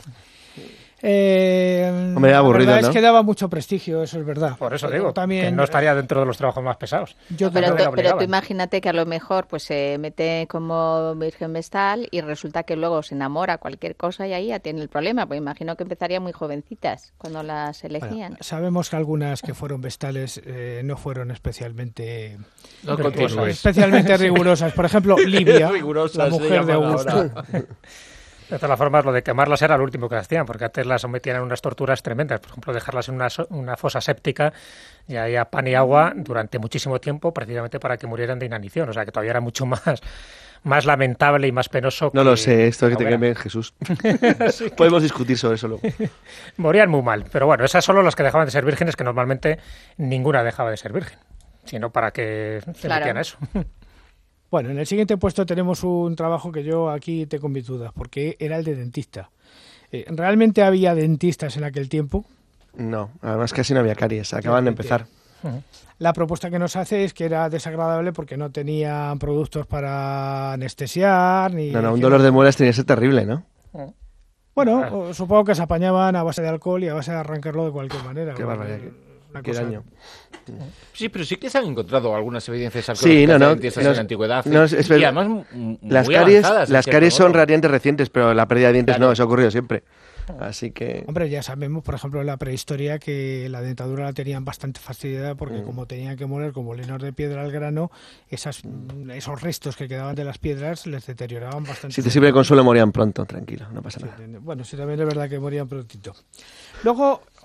Eh, Hombre, aburrido, la verdad ¿no? es que daba mucho prestigio, eso es verdad. Por eso Pero digo, también, que no estaría dentro de los trabajos más pesados. Yo Pero, no tú, le pero obligaban. tú imagínate que a lo mejor pues se mete como virgen vestal y resulta que luego se enamora cualquier cosa y ahí ya tiene el problema, pues imagino que empezaría muy jovencitas cuando las Bueno, elegían. sabemos que algunas que fueron vestales eh, no fueron especialmente No eh, continúes. especialmente rigurosas. Por ejemplo, Livia, Rigurosas la se mujer de llaman Augusto. ahora. De todas formas, lo de quemarlas era lo último que hacían, porque antes las sometían a unas torturas tremendas. Por ejemplo, dejarlas en una, so- una fosa séptica y ahí a pan y agua durante muchísimo tiempo, precisamente para que murieran de inanición. O sea, que todavía era mucho más, más lamentable y más penoso. No que lo sé, esto que la te hoguera. queme Jesús. Podemos discutir sobre eso luego. Morían muy mal. Pero bueno, esas solo las que dejaban de ser vírgenes, que normalmente ninguna dejaba de ser virgen, sino para que se Claro. metían a eso. Bueno, en el siguiente puesto tenemos un trabajo que yo aquí tengo mis dudas, porque era el de dentista. Eh, ¿Realmente había dentistas en aquel tiempo? No, además casi no había caries. Acaban de empezar. La propuesta que nos hace es que era desagradable porque no tenían productos para anestesiar ni... No, no, un dolor de muelas tenía que ser terrible, ¿no? Bueno, o- supongo que se apañaban a base de alcohol y a base de arrancarlo de cualquier manera. Qué ¿no? barbaridad, qué- Una Qué cosa- daño. Sí, pero sí que se han encontrado algunas evidencias Sí, arqueológicas no, no, de dentistas no, en la antigüedad. no, es- es y verdad. además m- m- Las muy caries, avanzadas, en las cierto caries son modo. relativamente recientes, pero la pérdida de dientes Claro. no, eso ha ocurrido siempre. Así que... Hombre, ya sabemos, por ejemplo, en la prehistoria que la dentadura la tenían bastante fastidiada porque Mm. como tenían que moler con molinos de piedra al grano, esas, esos restos que quedaban de las piedras les deterioraban bastante. Si te sirve de consuelo, morían pronto, tranquilo, no pasa nada. Bueno, sí, también es verdad que morían prontito. Luego,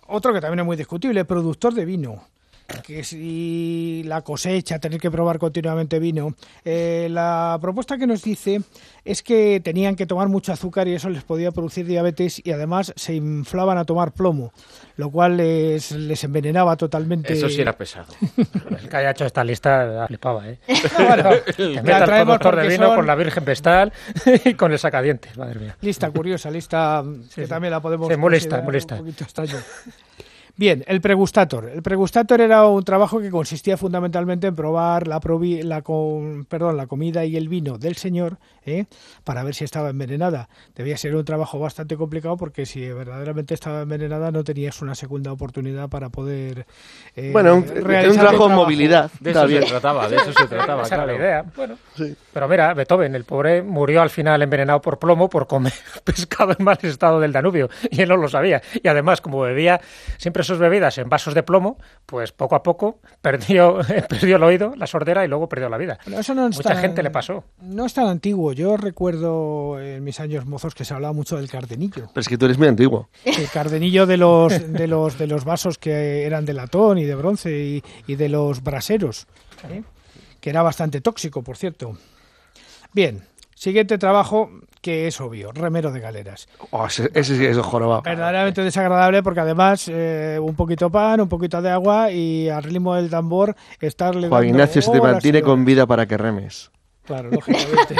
otro que también es muy discutible, productor de vino. Que si la cosecha, tener que probar continuamente vino. Eh, la propuesta que nos dice es que tenían que tomar mucho azúcar y eso les podía producir diabetes y además se inflaban a tomar plomo, lo cual les, les envenenaba totalmente. Eso sí era pesado. El que haya hecho esta lista la flipaba, ¿eh? Bueno, Te meta el productor de vino son... con la Virgen Vestal y con el sacadientes, madre mía. Lista curiosa, lista sí, que sí. también la podemos... Se molesta, molesta. Un poquito extraño. Bien, el pregustator. El pregustator era un trabajo que consistía fundamentalmente en probar la, provi la, con, perdón, la comida y el vino del señor, ¿eh? para ver si estaba envenenada. Debía ser un trabajo bastante complicado porque si verdaderamente estaba envenenada no tenías una segunda oportunidad para poder eh, bueno, un, realizar un trabajo de movilidad. De eso se trataba, de eso se trataba, Esa claro. era la idea. Bueno, sí. Pero mira, Beethoven, el pobre, murió al final envenenado por plomo por comer pescado en mal estado del Danubio y él no lo sabía. Y además, como bebía siempre sus bebidas en vasos de plomo, pues poco a poco perdió, perdió el oído, la sordera y luego perdió la vida. Bueno, eso no Mucha tan, gente le pasó. No es tan antiguo. Yo recuerdo en mis años mozos que se hablaba mucho del cardenillo. Pero es que tú eres muy antiguo. El cardenillo de los de los de los vasos que eran de latón y de bronce y, y de los braseros, ¿eh? que era bastante tóxico, por cierto. Bien, siguiente trabajo que es obvio, remero de galeras. Oh, ese, ese sí es jorobado. Verdaderamente desagradable porque además eh, un poquito pan, un poquito de agua y al ritmo del tambor estarle Juan dando Ignacio se te horas mantiene y horas. con vida para que remes. Claro, lógicamente.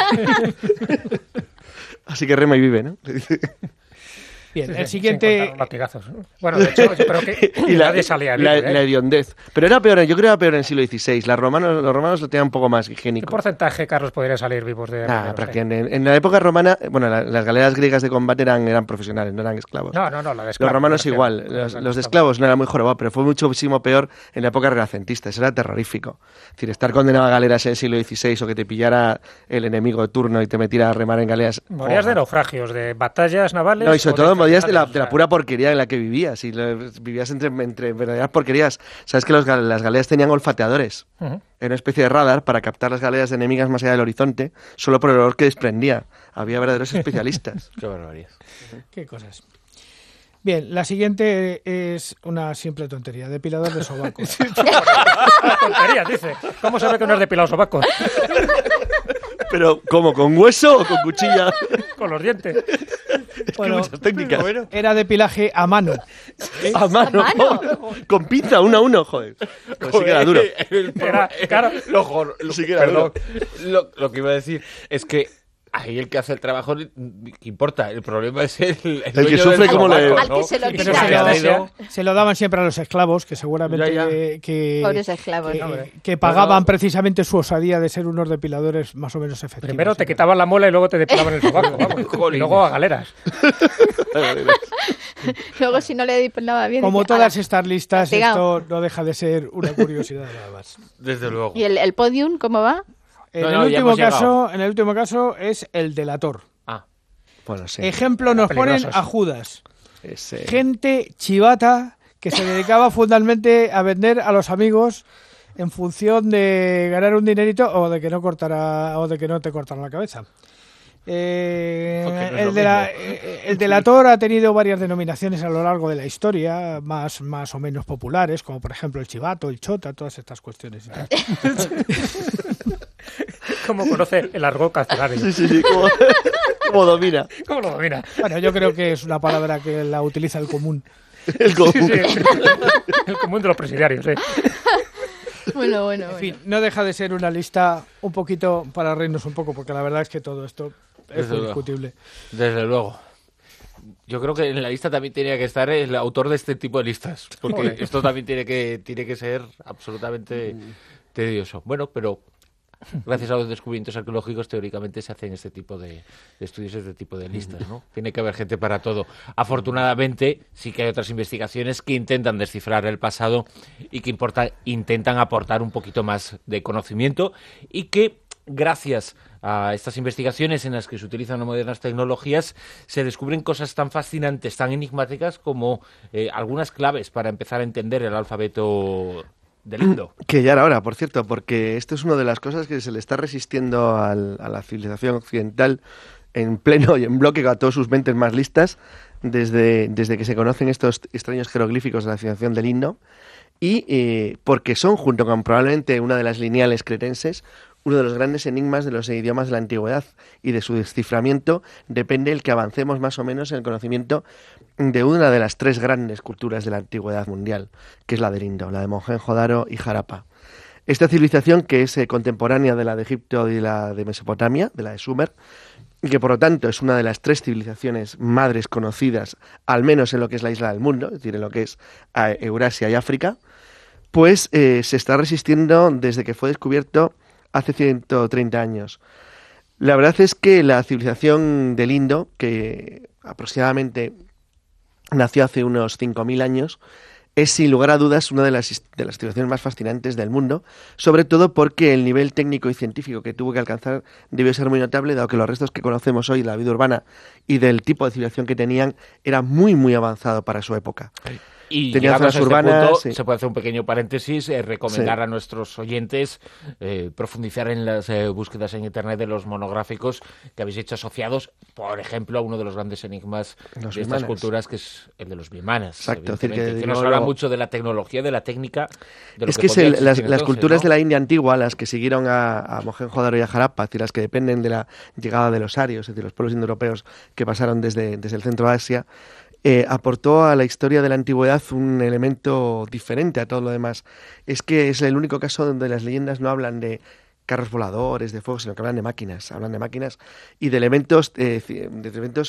Así que rema y vive, ¿no? Bien, Sí, el sí, siguiente... sin contar los latigazos, ¿no? Bueno, de hecho, yo creo que y la, nadie salía la, vivo, ¿eh? la hediondez. Pero era peor, yo creo que era peor en el siglo dieciséis. Los romanos, los romanos lo tenían un poco más ¿Qué higiénico. porcentaje, Carlos, podría salir vivos de Nah, remeros, prácticamente. En, en la época romana, bueno, la, las galeras griegas de combate eran, eran profesionales, no eran esclavos. No, no, no, la de Los esclavos, romanos me refiero. igual, los, los de esclavos no era muy jorobado, pero fue muchísimo peor en la época renacentista, eso era terrorífico. Es decir, estar condenado a galeras en el siglo dieciséis o que te pillara el enemigo de turno y te metiera a remar en galeras. Morías oh. de naufragios, de batallas navales. No, y sobre o todo morías de la, enfermedades, de la o sea, pura porquería en la que vivías, y lo- vivías entre, entre verdaderas porquerías. Sabes que los, gal- las galeras tenían olfateadores, uh-huh. era una especie de radar para captar las galeras enemigas más allá del horizonte, solo por el olor que desprendía. Había verdaderos especialistas. Qué barbaridad. Qué cosas. Bien, la siguiente es una simple tontería, depilador de sobacos. Tonterías, dice. ¿Cómo sabe que no es depilado sobaco? Pero, ¿cómo? ¿Con hueso o con cuchilla? Con los dientes. Es Bueno, que muchas técnicas. Era depilaje a mano. A mano. ¿A mano? Con pinza, uno a uno, joder. Pues sí que era duro. Era, claro, Lo, jor- lo- Sí que era perdón, lo, lo que iba a decir es que ahí el que hace el trabajo, ¿qué importa? El problema es el, el, que dueño sufre del como le- sobaco, Al que se lo Y quita. se le ha ido. Se lo daban siempre a los esclavos, que seguramente Ya, ya. que, que, Pobres esclavos. que- hombre. que pagaban precisamente su osadía de ser unos depiladores más o menos efectivos. primero te quitaban la muela y luego te depilaban el sobaco. Vamos. Y Jolines. luego a galeras. Luego, si no le depilaba bien... Como dice, todas "Ala". estas listas, castigado. esto no deja de ser una curiosidad nada más. Desde luego. ¿Y el, el podium cómo va? En, No, el no, ya último hemos caso, llegado. en el último caso es el delator. Ah, Bueno, sí. Ejemplo nos ponen Peligrosos. a Judas. Ese- Gente chivata que se dedicaba fundamentalmente a vender a los amigos en función de ganar un dinerito o de que no cortara o de que no te cortaran la cabeza. Eh, Porque no es el, lo de la- mismo. eh, el delator ha tenido varias denominaciones a lo largo de la historia, más, más o menos populares, como por ejemplo el chivato, el chota, todas estas cuestiones. ¿Cómo conoce el argot carcelario? Sí, sí, sí, como, como domina ¿Cómo lo domina? Bueno, yo creo que es una palabra que la utiliza el común. el común. Sí, el común de los presidiarios, sí. Bueno, bueno, En bueno. fin, no deja de ser una lista un poquito para reírnos un poco, porque la verdad es que todo esto es Desde muy luego. discutible. desde luego. Yo creo que en la lista también tenía que estar el autor de este tipo de listas, porque Joder. esto también tiene que tiene que ser absolutamente tedioso. Bueno, pero gracias a los descubrimientos arqueológicos teóricamente se hacen este tipo de, de estudios, este tipo de listas, ¿no? Tiene que haber gente para todo. Afortunadamente sí que hay otras investigaciones que intentan descifrar el pasado y que importa, intentan aportar un poquito más de conocimiento y que gracias a estas investigaciones en las que se utilizan las modernas tecnologías se descubren cosas tan fascinantes, tan enigmáticas como eh, algunas claves para empezar a entender el alfabeto del Indo. Que ya era hora, por cierto, porque esto es una de las cosas que se le está resistiendo al- a la civilización occidental en pleno y en bloque a todos sus mentes más listas, desde, desde que se conocen estos extraños jeroglíficos de la civilización del Indo, y eh, porque son, junto con probablemente una de las lineales cretenses, uno de los grandes enigmas de los idiomas de la antigüedad, y de su desciframiento depende el que avancemos más o menos en el conocimiento de una de las tres grandes culturas de la antigüedad mundial, que es la del Indo, la de Mohenjo-Daro y Harappa. Esta civilización, que es eh, contemporánea de la de Egipto y la de Mesopotamia, de la de Sumer, y que por lo tanto es una de las tres civilizaciones madres conocidas, al menos en lo que es la isla del mundo, es decir, en lo que es eh, Eurasia y África, pues eh, se está resistiendo desde que fue descubierto hace ciento treinta años. La verdad es que la civilización del Indo, que aproximadamente nació hace unos cinco mil años, es sin lugar a dudas una de las, de las civilizaciones más fascinantes del mundo, sobre todo porque el nivel técnico y científico que tuvo que alcanzar debió ser muy notable, dado que los restos que conocemos hoy de la vida urbana y del tipo de civilización que tenían era muy, muy avanzado para su época. Y tenía llegados zonas a este urbanas, punto, sí. se puede hacer un pequeño paréntesis, eh, recomendar Sí. a nuestros oyentes eh, profundizar en las eh, búsquedas en internet de los monográficos que habéis hecho asociados, por ejemplo, a uno de los grandes enigmas Los de estas bimanes. culturas, que es el de los bimanes. Exacto, es decir, que evidentemente, que, no nos habla lo- mucho de la tecnología, de la técnica, de lo Es que, que es podía el- las, existir las entonces, culturas ¿no? de la India antigua, las que siguieron a, a Mohenjo-Daro y a Harappa, es decir, las que dependen de la llegada de los arios, es decir, los pueblos indoeuropeos que pasaron desde, desde el centro de Asia, eh, aportó a la historia de la antigüedad un elemento diferente a todo lo demás. Es que es el único caso donde las leyendas no hablan de carros voladores, de fuego, sino que hablan de máquinas, hablan de máquinas y de elementos, eh, de elementos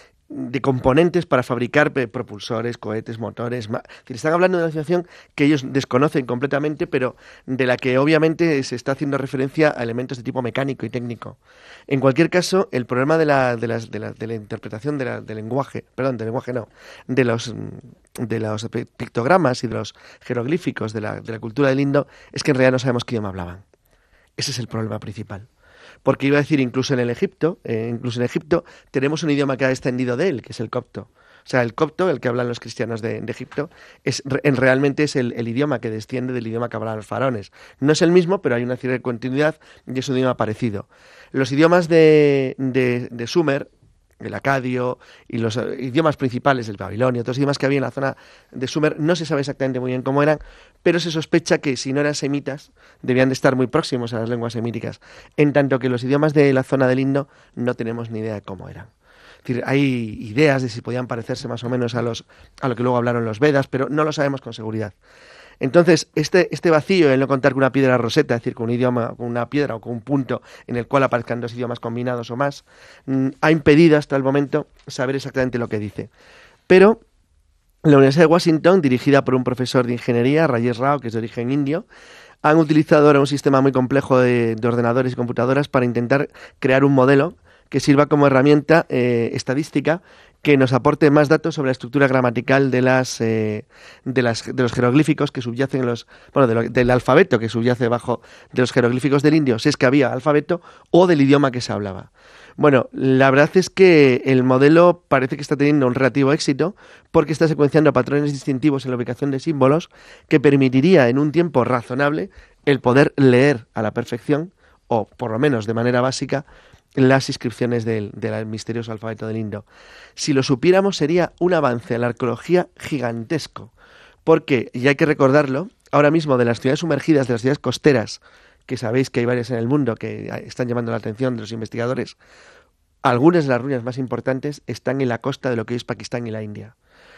de componentes para fabricar eh, propulsores, cohetes, motores. Ma- es decir, están hablando de una situación que ellos desconocen completamente, pero de la que obviamente se está haciendo referencia a elementos de tipo mecánico y técnico. En cualquier caso, el problema de la, de las, de la, de la interpretación de la, del lenguaje, perdón, del lenguaje no, de los, de los pictogramas y de los jeroglíficos de la, de la cultura del Indo es que en realidad no sabemos qué idioma hablaban. Ese es el problema principal. Porque iba a decir, incluso en el Egipto, eh, incluso en Egipto tenemos un idioma que ha descendido de él, que es el copto. O sea, el copto, el que hablan los cristianos de, de Egipto, es en, realmente es el, el idioma que desciende del idioma que hablan los faraones. No es el mismo, pero hay una cierta continuidad y es un idioma parecido. Los idiomas de, de, de Sumer, el acadio y los idiomas principales del babilonio, otros idiomas que había en la zona de Sumer, no se sabe exactamente muy bien cómo eran, pero se sospecha que si no eran semitas, debían de estar muy próximos a las lenguas semíticas, en tanto que los idiomas de la zona del Indo no tenemos ni idea de cómo eran. Es decir, hay ideas de si podían parecerse más o menos a, los, a lo que luego hablaron los Vedas, pero no lo sabemos con seguridad. Entonces, este, este vacío, el no contar con una piedra roseta, es decir, con un idioma, con una piedra o con un punto en el cual aparezcan dos idiomas combinados o más, mmm, ha impedido hasta el momento saber exactamente lo que dice. Pero la Universidad de Washington, dirigida por un profesor de ingeniería, Rajesh Rao, que es de origen indio, han utilizado ahora un sistema muy complejo de, de ordenadores y computadoras para intentar crear un modelo que sirva como herramienta eh, estadística que nos aporte más datos sobre la estructura gramatical de las eh, de las de los jeroglíficos que subyacen en los bueno de lo, del alfabeto que subyace bajo de los jeroglíficos del indio, si es que había alfabeto, o del idioma que se hablaba. Bueno, la verdad es que el modelo parece que está teniendo un relativo éxito porque está secuenciando patrones distintivos en la ubicación de símbolos que permitiría en un tiempo razonable el poder leer a la perfección, o por lo menos de manera básica, las inscripciones del, del misterioso alfabeto del Indo. Si lo supiéramos sería un avance a la arqueología gigantesco, porque, y hay que recordarlo, ahora mismo de las ciudades sumergidas, de las ciudades costeras, que sabéis que hay varias en el mundo que están llamando la atención de los investigadores, algunas de las ruinas más importantes están en la costa de lo que es Pakistán y la India.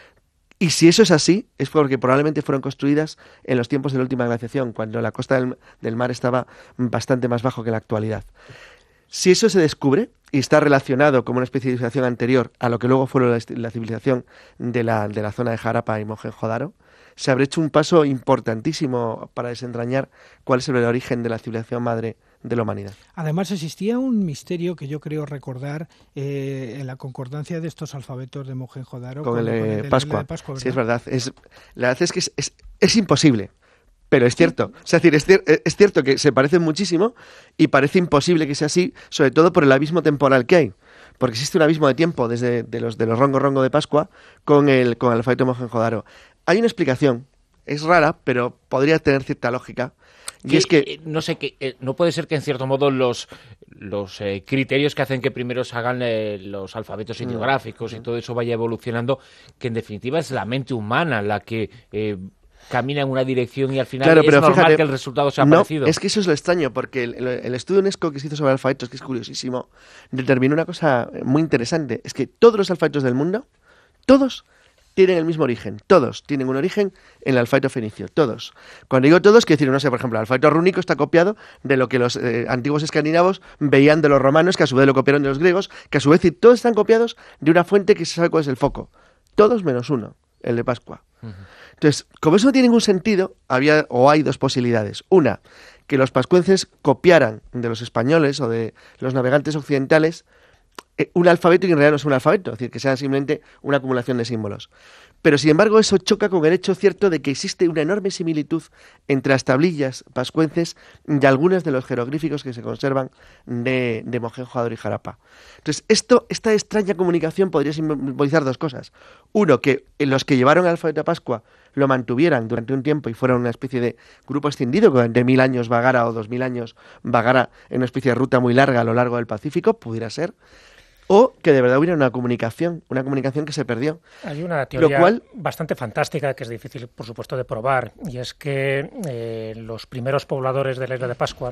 Y si eso es así, es porque probablemente fueron construidas en los tiempos de la última glaciación, cuando la costa del, del mar estaba bastante más bajo que en la actualidad. Si eso se descubre y está relacionado como una especie de civilización anterior a lo que luego fue la, la civilización de la, de la zona de Harappa y Mohenjo-Daro, se habrá hecho un paso importantísimo para desentrañar cuál es el origen de la civilización madre de la humanidad. Además, existía un misterio que yo creo recordar eh, en la concordancia de estos alfabetos de Mohenjo-Daro con, con el, el de Pascua. de Pascua, sí, es verdad. Es, la verdad es que es, es, es imposible. Pero es cierto, o sea, es, decir, es, cier- es cierto que se parecen muchísimo y parece imposible que sea así, sobre todo por el abismo temporal que hay. Porque existe un abismo de tiempo desde de los, de los rongo rongo de Pascua con el, con el alfabeto Mohenjo-Daro. Hay una explicación, es rara, pero podría tener cierta lógica, Y es que... No sé, que eh, no puede ser que en cierto modo los, los eh, criterios que hacen que primero se hagan eh, los alfabetos ideográficos y todo eso vaya evolucionando, que en definitiva es la mente humana la que... Eh, camina en una dirección y al final claro, es pero normal fíjate, que el resultado sea no, parecido. Es que eso es lo extraño, porque el, el, el estudio UNESCO que se hizo sobre alfabetos, que es curiosísimo, determinó una cosa muy interesante. Es que todos los alfabetos del mundo, todos tienen el mismo origen. Todos tienen un origen en el alfabeto fenicio. Todos. Cuando digo todos, quiero decir, no sé, por ejemplo, el alfabeto rúnico está copiado de lo que los eh, antiguos escandinavos veían de los romanos, que a su vez lo copiaron de los griegos, que a su vez todos están copiados de una fuente que se sabe cuál es el foco. Todos menos uno, el de Pascua. Uh-huh. Entonces, como eso no tiene ningún sentido, había o hay dos posibilidades. Una, que los pascuenses copiaran de los españoles o de los navegantes occidentales eh, un alfabeto y en realidad no es un alfabeto, es decir, que sea simplemente una acumulación de símbolos. Pero, sin embargo, eso choca con el hecho cierto de que existe una enorme similitud entre las tablillas pascuenses y algunos de los jeroglíficos que se conservan de, de Mohenjo-Daro y Jarapa. Entonces, esto, esta extraña comunicación podría simbolizar dos cosas. Uno, que los que llevaron el alfabeto a Pascua lo mantuvieran durante un tiempo y fueran una especie de grupo extendido que durante mil años vagara o dos mil años vagara en una especie de ruta muy larga a lo largo del Pacífico, pudiera ser. O que de verdad hubiera una comunicación, una comunicación que se perdió. Hay una teoría Lo cual... bastante fantástica que es difícil, por supuesto, de probar, y es que eh, los primeros pobladores de la isla de Pascua,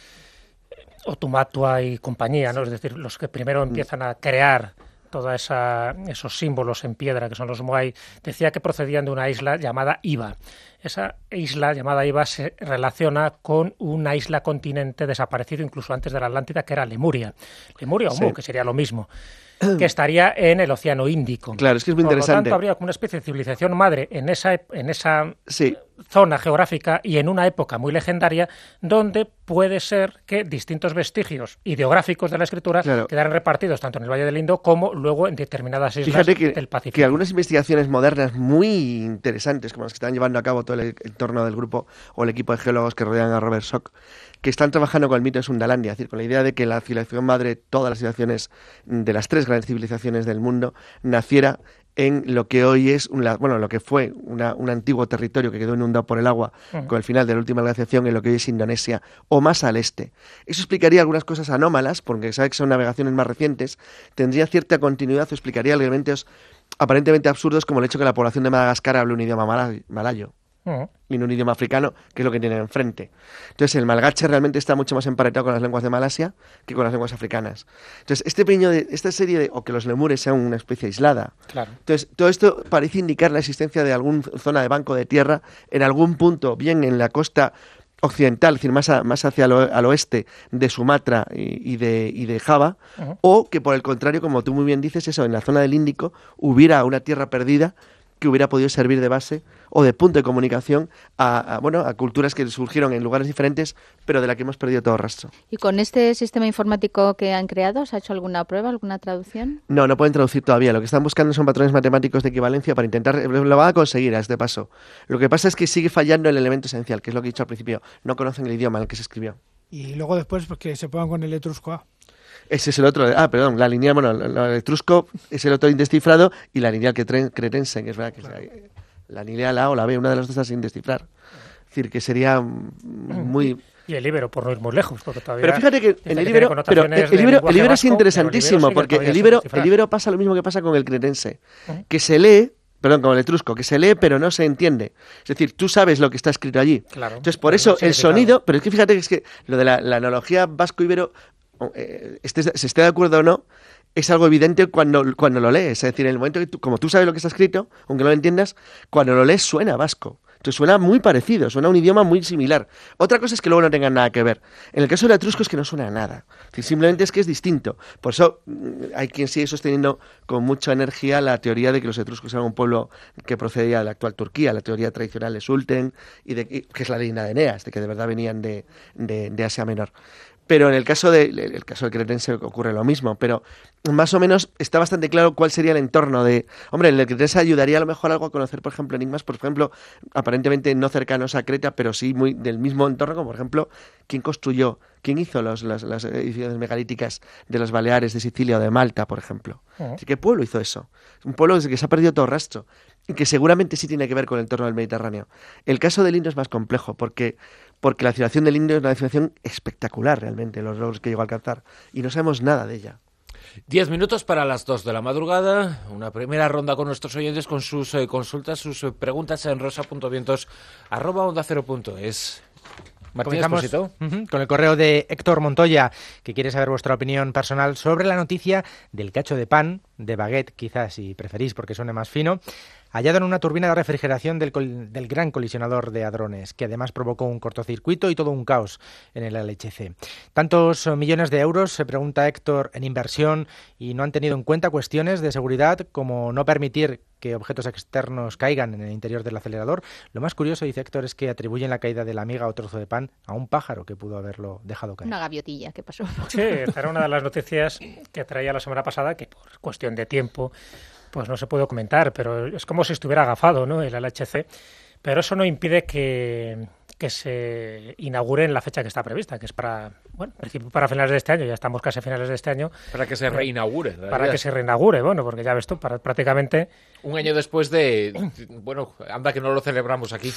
Otumatua y compañía, ¿no? Es decir, los que primero empiezan a crear todos esos símbolos en piedra que son los Moai, decía que procedían de una isla llamada Iba. Esa isla llamada Iba se relaciona con una isla continente desaparecido incluso antes de la Atlántida, que era Lemuria. Lemuria o Mu, sí, que sería lo mismo, que estaría en el Océano Índico. Claro, es que es muy Por interesante. Por lo tanto, habría como una especie de civilización madre en esa, en esa sí. zona geográfica y en una época muy legendaria donde puede ser que distintos vestigios ideográficos de la escritura claro. quedaran repartidos tanto en el Valle del Indo como luego en determinadas islas Fíjate que, del Pacífico. Que algunas investigaciones modernas muy interesantes, como las que están llevando a cabo todo el entorno del grupo o el equipo de geólogos que rodean a Robert Schoch, que están trabajando con el mito de Sundalandia, es decir, con la idea de que la civilización madre, todas las civilizaciones de las tres grandes civilizaciones del mundo, naciera en lo que hoy es, una, bueno, lo que fue una, un antiguo territorio que quedó inundado por el agua uh-huh. con el final de la última glaciación en lo que hoy es Indonesia, o más al este. Eso explicaría algunas cosas anómalas, porque sabe que son navegaciones más recientes, tendría cierta continuidad o explicaría elementos aparentemente absurdos como el hecho que la población de Madagascar hable un idioma malay, malayo. Uh-huh. Y en un idioma africano, que es lo que tienen enfrente. Entonces, el malgache realmente está mucho más emparentado con las lenguas de Malasia que con las lenguas africanas. Entonces, este pequeño de, esta serie de, o que los lemures sean una especie aislada. Claro. Entonces, todo esto parece indicar la existencia de alguna zona de banco de tierra en algún punto, bien en la costa occidental, es decir, más, a, más hacia lo, al oeste de Sumatra y, y, de, y de Java, uh-huh. o que por el contrario, como tú muy bien dices, eso, en la zona del Índico hubiera una tierra perdida que hubiera podido servir de base o de punto de comunicación a, a, bueno, a culturas que surgieron en lugares diferentes, pero de la que hemos perdido todo rastro. ¿Y con este sistema informático que han creado, se ha hecho alguna prueba, alguna traducción? No, no pueden traducir todavía. Lo que están buscando son patrones matemáticos de equivalencia para intentar... Lo van a conseguir a este paso. Lo que pasa es que sigue fallando el elemento esencial, que es lo que he dicho al principio. No conocen el idioma en el que se escribió. Y luego después pues, que se pongan con el etrusco A. Ese es el otro. Ah, perdón, la lineal, bueno, el etrusco es el otro indescifrado y la lineal cretense, que es verdad que claro. es la, la lineal A o la B, una de las dos está sin descifrar. Es decir, que sería muy... Y el íbero, por no ir muy lejos, porque todavía... Pero fíjate que en el íbero, pero el, el íbero, el íbero es interesantísimo, el porque el íbero, el íbero pasa lo mismo que pasa con el cretense, uh-huh. que se lee... Perdón, con el etrusco, que se lee pero no se entiende. Es decir, tú sabes lo que está escrito allí. Claro, Entonces, por eso el sonido... Pero es que fíjate que es que lo de la, la analogía vasco-íbero, eh, estés, se esté de acuerdo o no, es algo evidente cuando, cuando lo lees. Es decir, en el momento que tú, como tú sabes lo que está escrito, aunque no lo entiendas, cuando lo lees suena vasco. Entonces suena muy parecido, suena un idioma muy similar. Otra cosa es que luego no tengan nada que ver. En el caso del etrusco es que no suena a nada. Es decir, simplemente es que es distinto. Por eso hay quien sigue sosteniendo con mucha energía la teoría de que los etruscos eran un pueblo que procedía de la actual Turquía, la teoría tradicional de Sulten, y de, que es la leyenda de Eneas, de que de verdad venían de, de, de Asia Menor. Pero en el caso de el caso del cretense ocurre lo mismo, pero más o menos está bastante claro cuál sería el entorno de... Hombre, el cretense ayudaría a lo mejor algo a conocer, por ejemplo, enigmas, por ejemplo, aparentemente no cercanos a Creta, pero sí muy del mismo entorno, como por ejemplo, quién construyó, quién hizo los, las, las edificaciones megalíticas de las Baleares, de Sicilia o de Malta, por ejemplo. Uh-huh. Así que ¿qué pueblo hizo eso? Un pueblo desde que se ha perdido todo rastro. que seguramente sí tiene que ver con el entorno del Mediterráneo. El caso del Indo es más complejo, porque, porque la civilización del Indo es una civilización espectacular realmente, los logros que llegó a alcanzar, y no sabemos nada de ella. Diez minutos para las dos de la madrugada, una primera ronda con nuestros oyentes con sus eh, consultas, sus eh, preguntas en rosa.vientos arroba onda cero punto es. Martín Expósito. Uh-huh, con el correo de Héctor Montoya, que quiere saber vuestra opinión personal sobre la noticia del cacho de pan, de baguette quizás si preferís porque suene más fino, hallado en una turbina de refrigeración del, col- del gran colisionador de hadrones, que además provocó un cortocircuito y todo un caos en el L H C. Tantos millones de euros, se pregunta Héctor, en inversión, y no han tenido en cuenta cuestiones de seguridad como no permitir que objetos externos caigan en el interior del acelerador. Lo más curioso, dice Héctor, es que atribuyen la caída de la miga o trozo de pan a un pájaro que pudo haberlo dejado caer. Una gaviotilla, ¿qué pasó? Sí, esta era una de las noticias que traía la semana pasada, que por cuestión de tiempo pues no se puede comentar, pero es como si estuviera agafado, ¿no?, el L H C. Pero eso no impide que, que se inaugure en la fecha que está prevista, que es para, bueno, en principio para finales de este año, ya estamos casi a finales de este año. Para que se reinaugure. Para que se reinaugure, bueno, porque ya ves tú, para prácticamente... Un año después de... Bueno, anda que no lo celebramos aquí.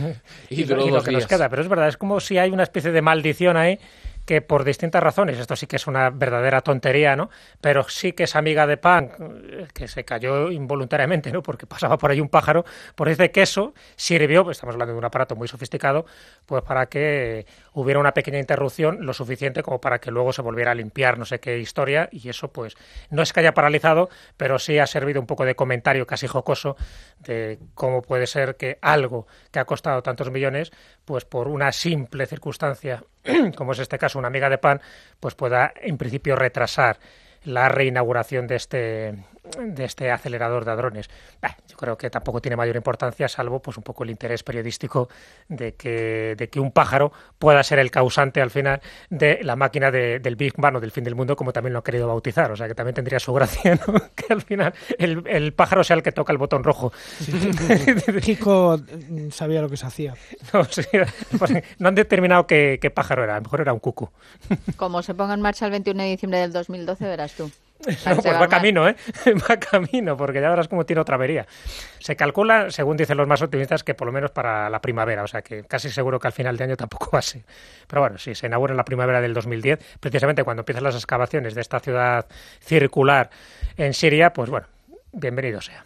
Y, y, duró y dos lo que días. nos queda, pero es verdad, es como si hay una especie de maldición ahí, que por distintas razones, esto sí que es una verdadera tontería, ¿no?, pero sí que esa miga de pan, que se cayó involuntariamente, ¿no?, porque pasaba por ahí un pájaro, por ese queso, sirvió, pues estamos hablando de un aparato muy sofisticado, pues para que hubiera una pequeña interrupción, lo suficiente como para que luego se volviera a limpiar no sé qué historia, y eso pues no es que haya paralizado, pero sí ha servido un poco de comentario casi jocoso de cómo puede ser que algo que ha costado tantos millones, pues por una simple circunstancia, como es este caso, una miga de pan, pues pueda en principio retrasar la reinauguración de este de este acelerador de hadrones. Bah, yo creo que tampoco tiene mayor importancia, salvo pues un poco el interés periodístico de que, de que un pájaro pueda ser el causante al final de la máquina de, del Big Bang o del fin del mundo, como también lo han querido bautizar. O sea que también tendría su gracia, ¿no?, que al final el, el pájaro sea el que toca el botón rojo. Sí, sí. Chico sabía lo que se hacía. No, sí, pues, no han determinado qué, qué pájaro era, a lo mejor era un cucu. Como se ponga en marcha el veintiuno de diciembre del dos mil doce, verás tú. No, pues va camino, ¿eh? Va camino, porque ya verás cómo tiene otra avería. Se calcula, según dicen los más optimistas, que por lo menos para la primavera, o sea que casi seguro que al final de año tampoco va a ser. Pero bueno, si se inaugura en la primavera del dos mil diez, precisamente cuando empiezan las excavaciones de esta ciudad circular en Siria, pues bueno, bienvenido sea.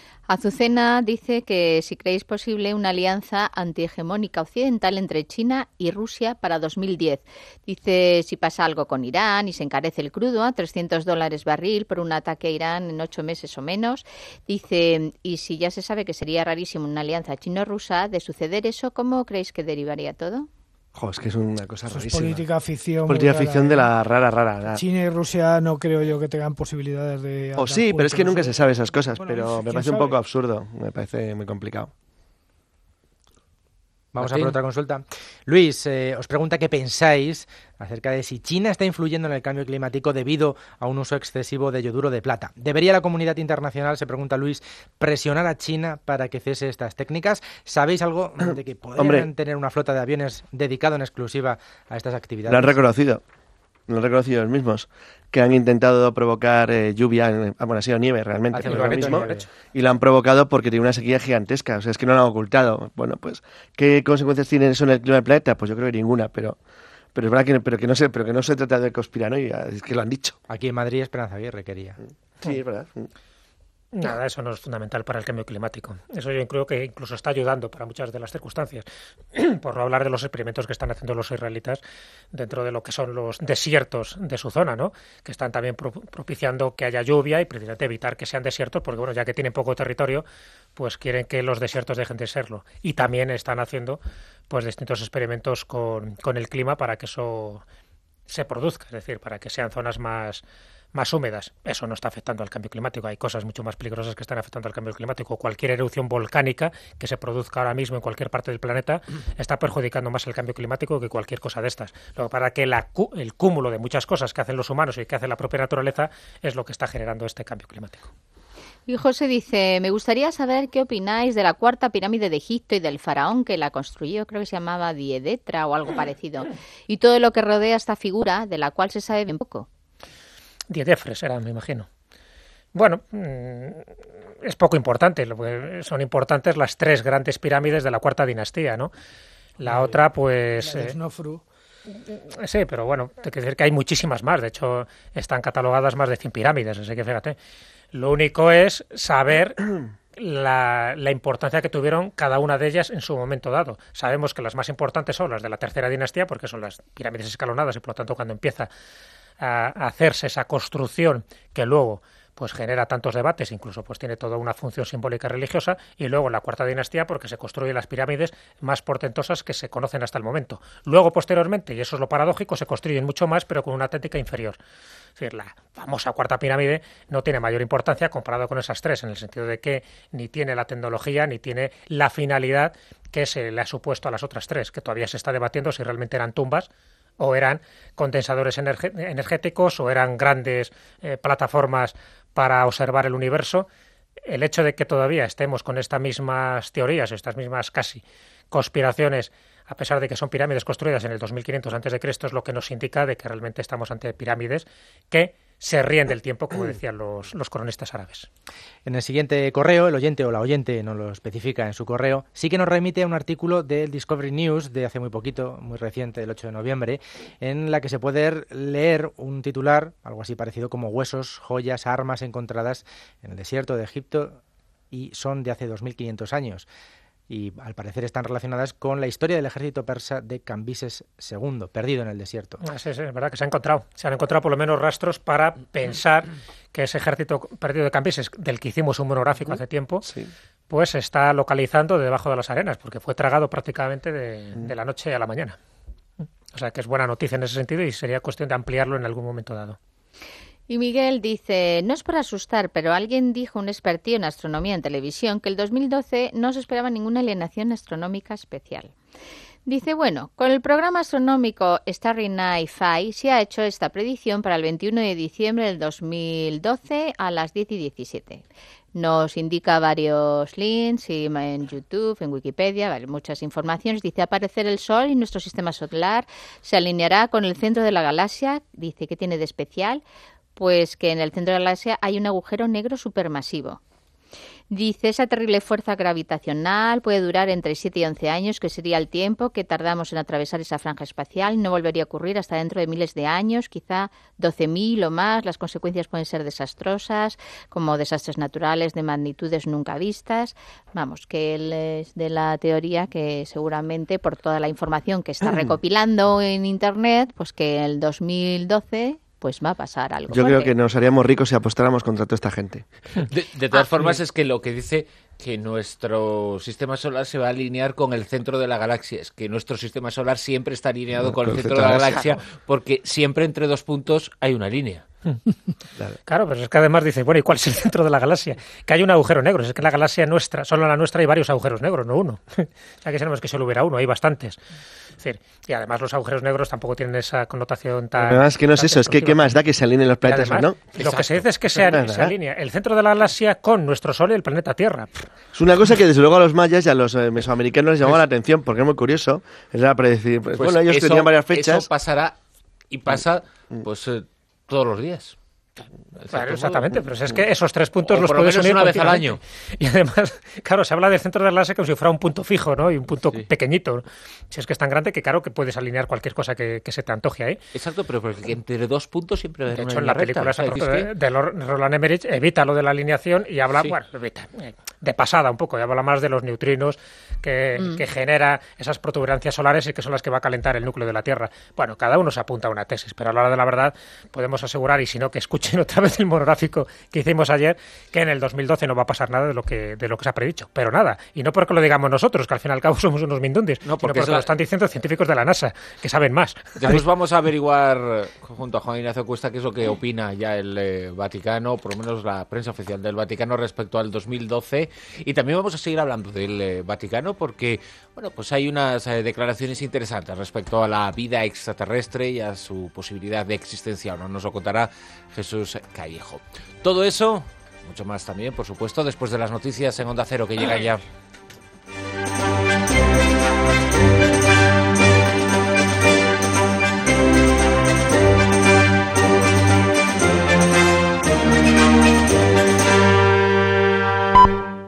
Azucena dice que si creéis posible una alianza antihegemónica occidental entre China y Rusia para dos mil diez. Dice si pasa algo con Irán y se encarece el crudo a trescientos dólares barril por un ataque a Irán en ocho meses o menos. Dice, y si ya se sabe que sería rarísimo una alianza chino-rusa, de suceder eso, ¿cómo creéis que derivaría todo? Jo, es que es una cosa Eso es rarísima. política ficción. Política rara, ficción ¿eh? de la rara, rara. rara. China y Rusia no creo yo que tengan posibilidades de... O sí, pero es que nunca se sabe esas cosas, Bueno, pero me ¿quién parece un sabe? poco absurdo, me parece muy complicado. Vamos Martín. a por otra consulta. Luis, eh, os pregunta qué pensáis acerca de si China está influyendo en el cambio climático debido a un uso excesivo de yoduro de plata. ¿Debería la comunidad internacional, se pregunta Luis, presionar a China para que cese estas técnicas? ¿Sabéis algo de que podrían Hombre. tener una flota de aviones dedicado en exclusiva a estas actividades? Lo han reconocido, lo han reconocido ellos mismos, que han intentado provocar eh, lluvia, en, ah, bueno, ha sido nieve realmente, Hace no es muy lo bonito, mismo, nieve. y lo han provocado porque tiene una sequía gigantesca, o sea, es que no lo han ocultado. Bueno, pues, ¿qué consecuencias tiene eso en el clima del planeta? Pues yo creo que ninguna, pero... Pero es verdad que, pero que, no, se, pero que no se trata de conspiranoia, es que lo han dicho. Aquí en Madrid, Esperanza Aguirre quería. Sí, es verdad. Nada, eso no es fundamental para el cambio climático. Eso yo creo que incluso está ayudando para muchas de las circunstancias. Por no hablar de los experimentos que están haciendo los israelitas dentro de lo que son los desiertos de su zona, ¿no? Que están también pro- propiciando que haya lluvia y precisamente evitar que sean desiertos, porque bueno, ya que tienen poco territorio, pues quieren que los desiertos dejen de serlo. Y también están haciendo pues distintos experimentos con, con el clima para que eso se produzca, es decir, para que sean zonas más más húmedas. Eso no está afectando al cambio climático. Hay cosas mucho más peligrosas que están afectando al cambio climático. Cualquier erupción volcánica que se produzca ahora mismo en cualquier parte del planeta está perjudicando más el cambio climático que cualquier cosa de estas. Lo que para que la, el cúmulo de muchas cosas que hacen los humanos y que hace la propia naturaleza es lo que está generando este cambio climático. Y José dice, me gustaría saber qué opináis de la cuarta pirámide de Egipto y del faraón que la construyó, creo que se llamaba Diedetra o algo parecido, y todo lo que rodea esta figura, de la cual se sabe bien poco. Diedefres era, me imagino. Bueno, es poco importante. Son importantes las tres grandes pirámides de la cuarta dinastía, ¿no? La otra, pues... La de Snofru. Eh, sí, pero bueno, te quiero decir que hay muchísimas más. De hecho, están catalogadas más de cien pirámides, así que fíjate. Lo único es saber la, la importancia que tuvieron cada una de ellas en su momento dado. Sabemos que las más importantes son las de la tercera dinastía, porque son las pirámides escalonadas y por lo tanto cuando empieza a hacerse esa construcción que luego pues genera tantos debates, incluso pues tiene toda una función simbólica religiosa, y luego la cuarta dinastía porque se construyen las pirámides más portentosas que se conocen hasta el momento. Luego, posteriormente, y eso es lo paradójico, se construyen mucho más, pero con una técnica inferior. Es decir, la famosa cuarta pirámide no tiene mayor importancia comparado con esas tres, en el sentido de que ni tiene la tecnología, ni tiene la finalidad que se le ha supuesto a las otras tres, que todavía se está debatiendo si realmente eran tumbas, o eran condensadores energe- energéticos, o eran grandes eh, plataformas para observar el universo. El hecho de que todavía estemos con estas mismas teorías, estas mismas casi conspiraciones, a pesar de que son pirámides construidas en el dos mil quinientos antes de Cristo, es lo que nos indica de que realmente estamos ante pirámides que se ríen del tiempo, como decían los, los cronistas árabes. En el siguiente correo, el oyente o la oyente no lo especifica en su correo, sí que nos remite a un artículo del Discovery News de hace muy poquito, muy reciente, del ocho de noviembre, en la que se puede leer un titular, algo así parecido como huesos, joyas, armas encontradas en el desierto de Egipto y son de hace dos mil quinientos años. Y al parecer están relacionadas con la historia del ejército persa de Cambises segundo, perdido en el desierto. Sí, sí, es verdad que se han encontrado. Se han encontrado por lo menos rastros para pensar que ese ejército perdido de Cambises, del que hicimos un monográfico hace tiempo, sí, pues se está localizando debajo de las arenas, porque fue tragado prácticamente de, de la noche a la mañana. O sea que es buena noticia en ese sentido y sería cuestión de ampliarlo en algún momento dado. Y Miguel dice, no es por asustar, pero alguien dijo, un expertillo en astronomía en televisión, que el dos mil doce no se esperaba ninguna alienación astronómica especial. Dice, bueno, con el programa astronómico Starry Night Five se ha hecho esta predicción para el veintiuno de diciembre del dos mil doce a las diez y diecisiete. Nos indica varios links en YouTube, en Wikipedia, vale, muchas informaciones. Dice, aparecer el Sol y nuestro sistema solar se alineará con el centro de la galaxia. Dice, ¿qué tiene de especial? Pues que en el centro de la galaxia hay un agujero negro supermasivo. Dice, esa terrible fuerza gravitacional puede durar entre siete y once años, que sería el tiempo que tardamos en atravesar esa franja espacial. No volvería a ocurrir hasta dentro de miles de años, quizá doce mil o más. Las consecuencias pueden ser desastrosas, como desastres naturales de magnitudes nunca vistas. Vamos, que él es de la teoría que seguramente por toda la información que está recopilando en Internet, pues que el dos mil doce... pues va a pasar algo. Yo fuerte. creo que nos haríamos ricos si apostáramos contra toda esta gente. De, de todas ah, formas, sí. es que lo que dice que nuestro sistema solar se va a alinear con el centro de la galaxia. Es que nuestro sistema solar siempre está alineado no, con el centro de la galaxia, porque siempre entre dos puntos hay una línea. Claro. claro, pero es que además dice, bueno, ¿y cuál es el centro de la galaxia? Que hay un agujero negro, es que en la galaxia nuestra, solo en la nuestra hay varios agujeros negros, no uno. O sea, que sabemos que solo hubiera uno, hay bastantes. Es decir, y además los agujeros negros tampoco tienen esa connotación tan... Además que no es eso, es que qué más da que se alineen los planetas o no. Lo Exacto. que se dice es que se, se alinea el centro de la galaxia con nuestro Sol y el planeta Tierra. Es una cosa que desde luego a los mayas y a los eh, mesoamericanos les llamó pues, la atención, porque es muy curioso. Era predecir, pues, pues bueno, ellos eso, tenían varias fechas. Eso pasará y pasa pues eh, todos los días. Claro, exactamente, pero es que esos tres puntos o los por puedes lo menos unir una vez al año. Y además, claro, se habla del centro de la galaxia como si fuera un punto fijo, ¿no? Y un punto sí. pequeñito, ¿no? Si es que es tan grande que claro que puedes alinear cualquier cosa que, que se te antoje ahí. Exacto, pero porque entre dos puntos siempre va a haber de una hecho, en la película recta, esa, de, de Roland Emmerich evita lo de la alineación y habla, sí. bueno, evita, de pasada un poco, y habla más de los neutrinos que, mm. que genera esas protuberancias solares y que son las que va a calentar el núcleo de la Tierra. Bueno, cada uno se apunta a una tesis, pero a la hora de la verdad podemos asegurar, y si no, que escuchen otra vez el monográfico que hicimos ayer, que en el dos mil doce no va a pasar nada de lo que de lo que se ha predicho, pero nada, y no porque lo digamos nosotros, que al fin y al cabo somos unos mindundis, no, porque sino porque la... lo están diciendo científicos de la NASA, que saben más. Después vamos a averiguar junto a Juan Ignacio Cuesta qué es lo que opina ya el eh, Vaticano, por lo menos la prensa oficial del Vaticano respecto al dos mil doce, y también vamos a seguir hablando del eh, Vaticano porque, bueno, pues hay unas eh, declaraciones interesantes respecto a la vida extraterrestre y a su posibilidad de existencia, ¿no? Nos lo contará Jesús Callejo. Todo eso, mucho más también, por supuesto, después de las noticias en Onda Cero que llegan ya.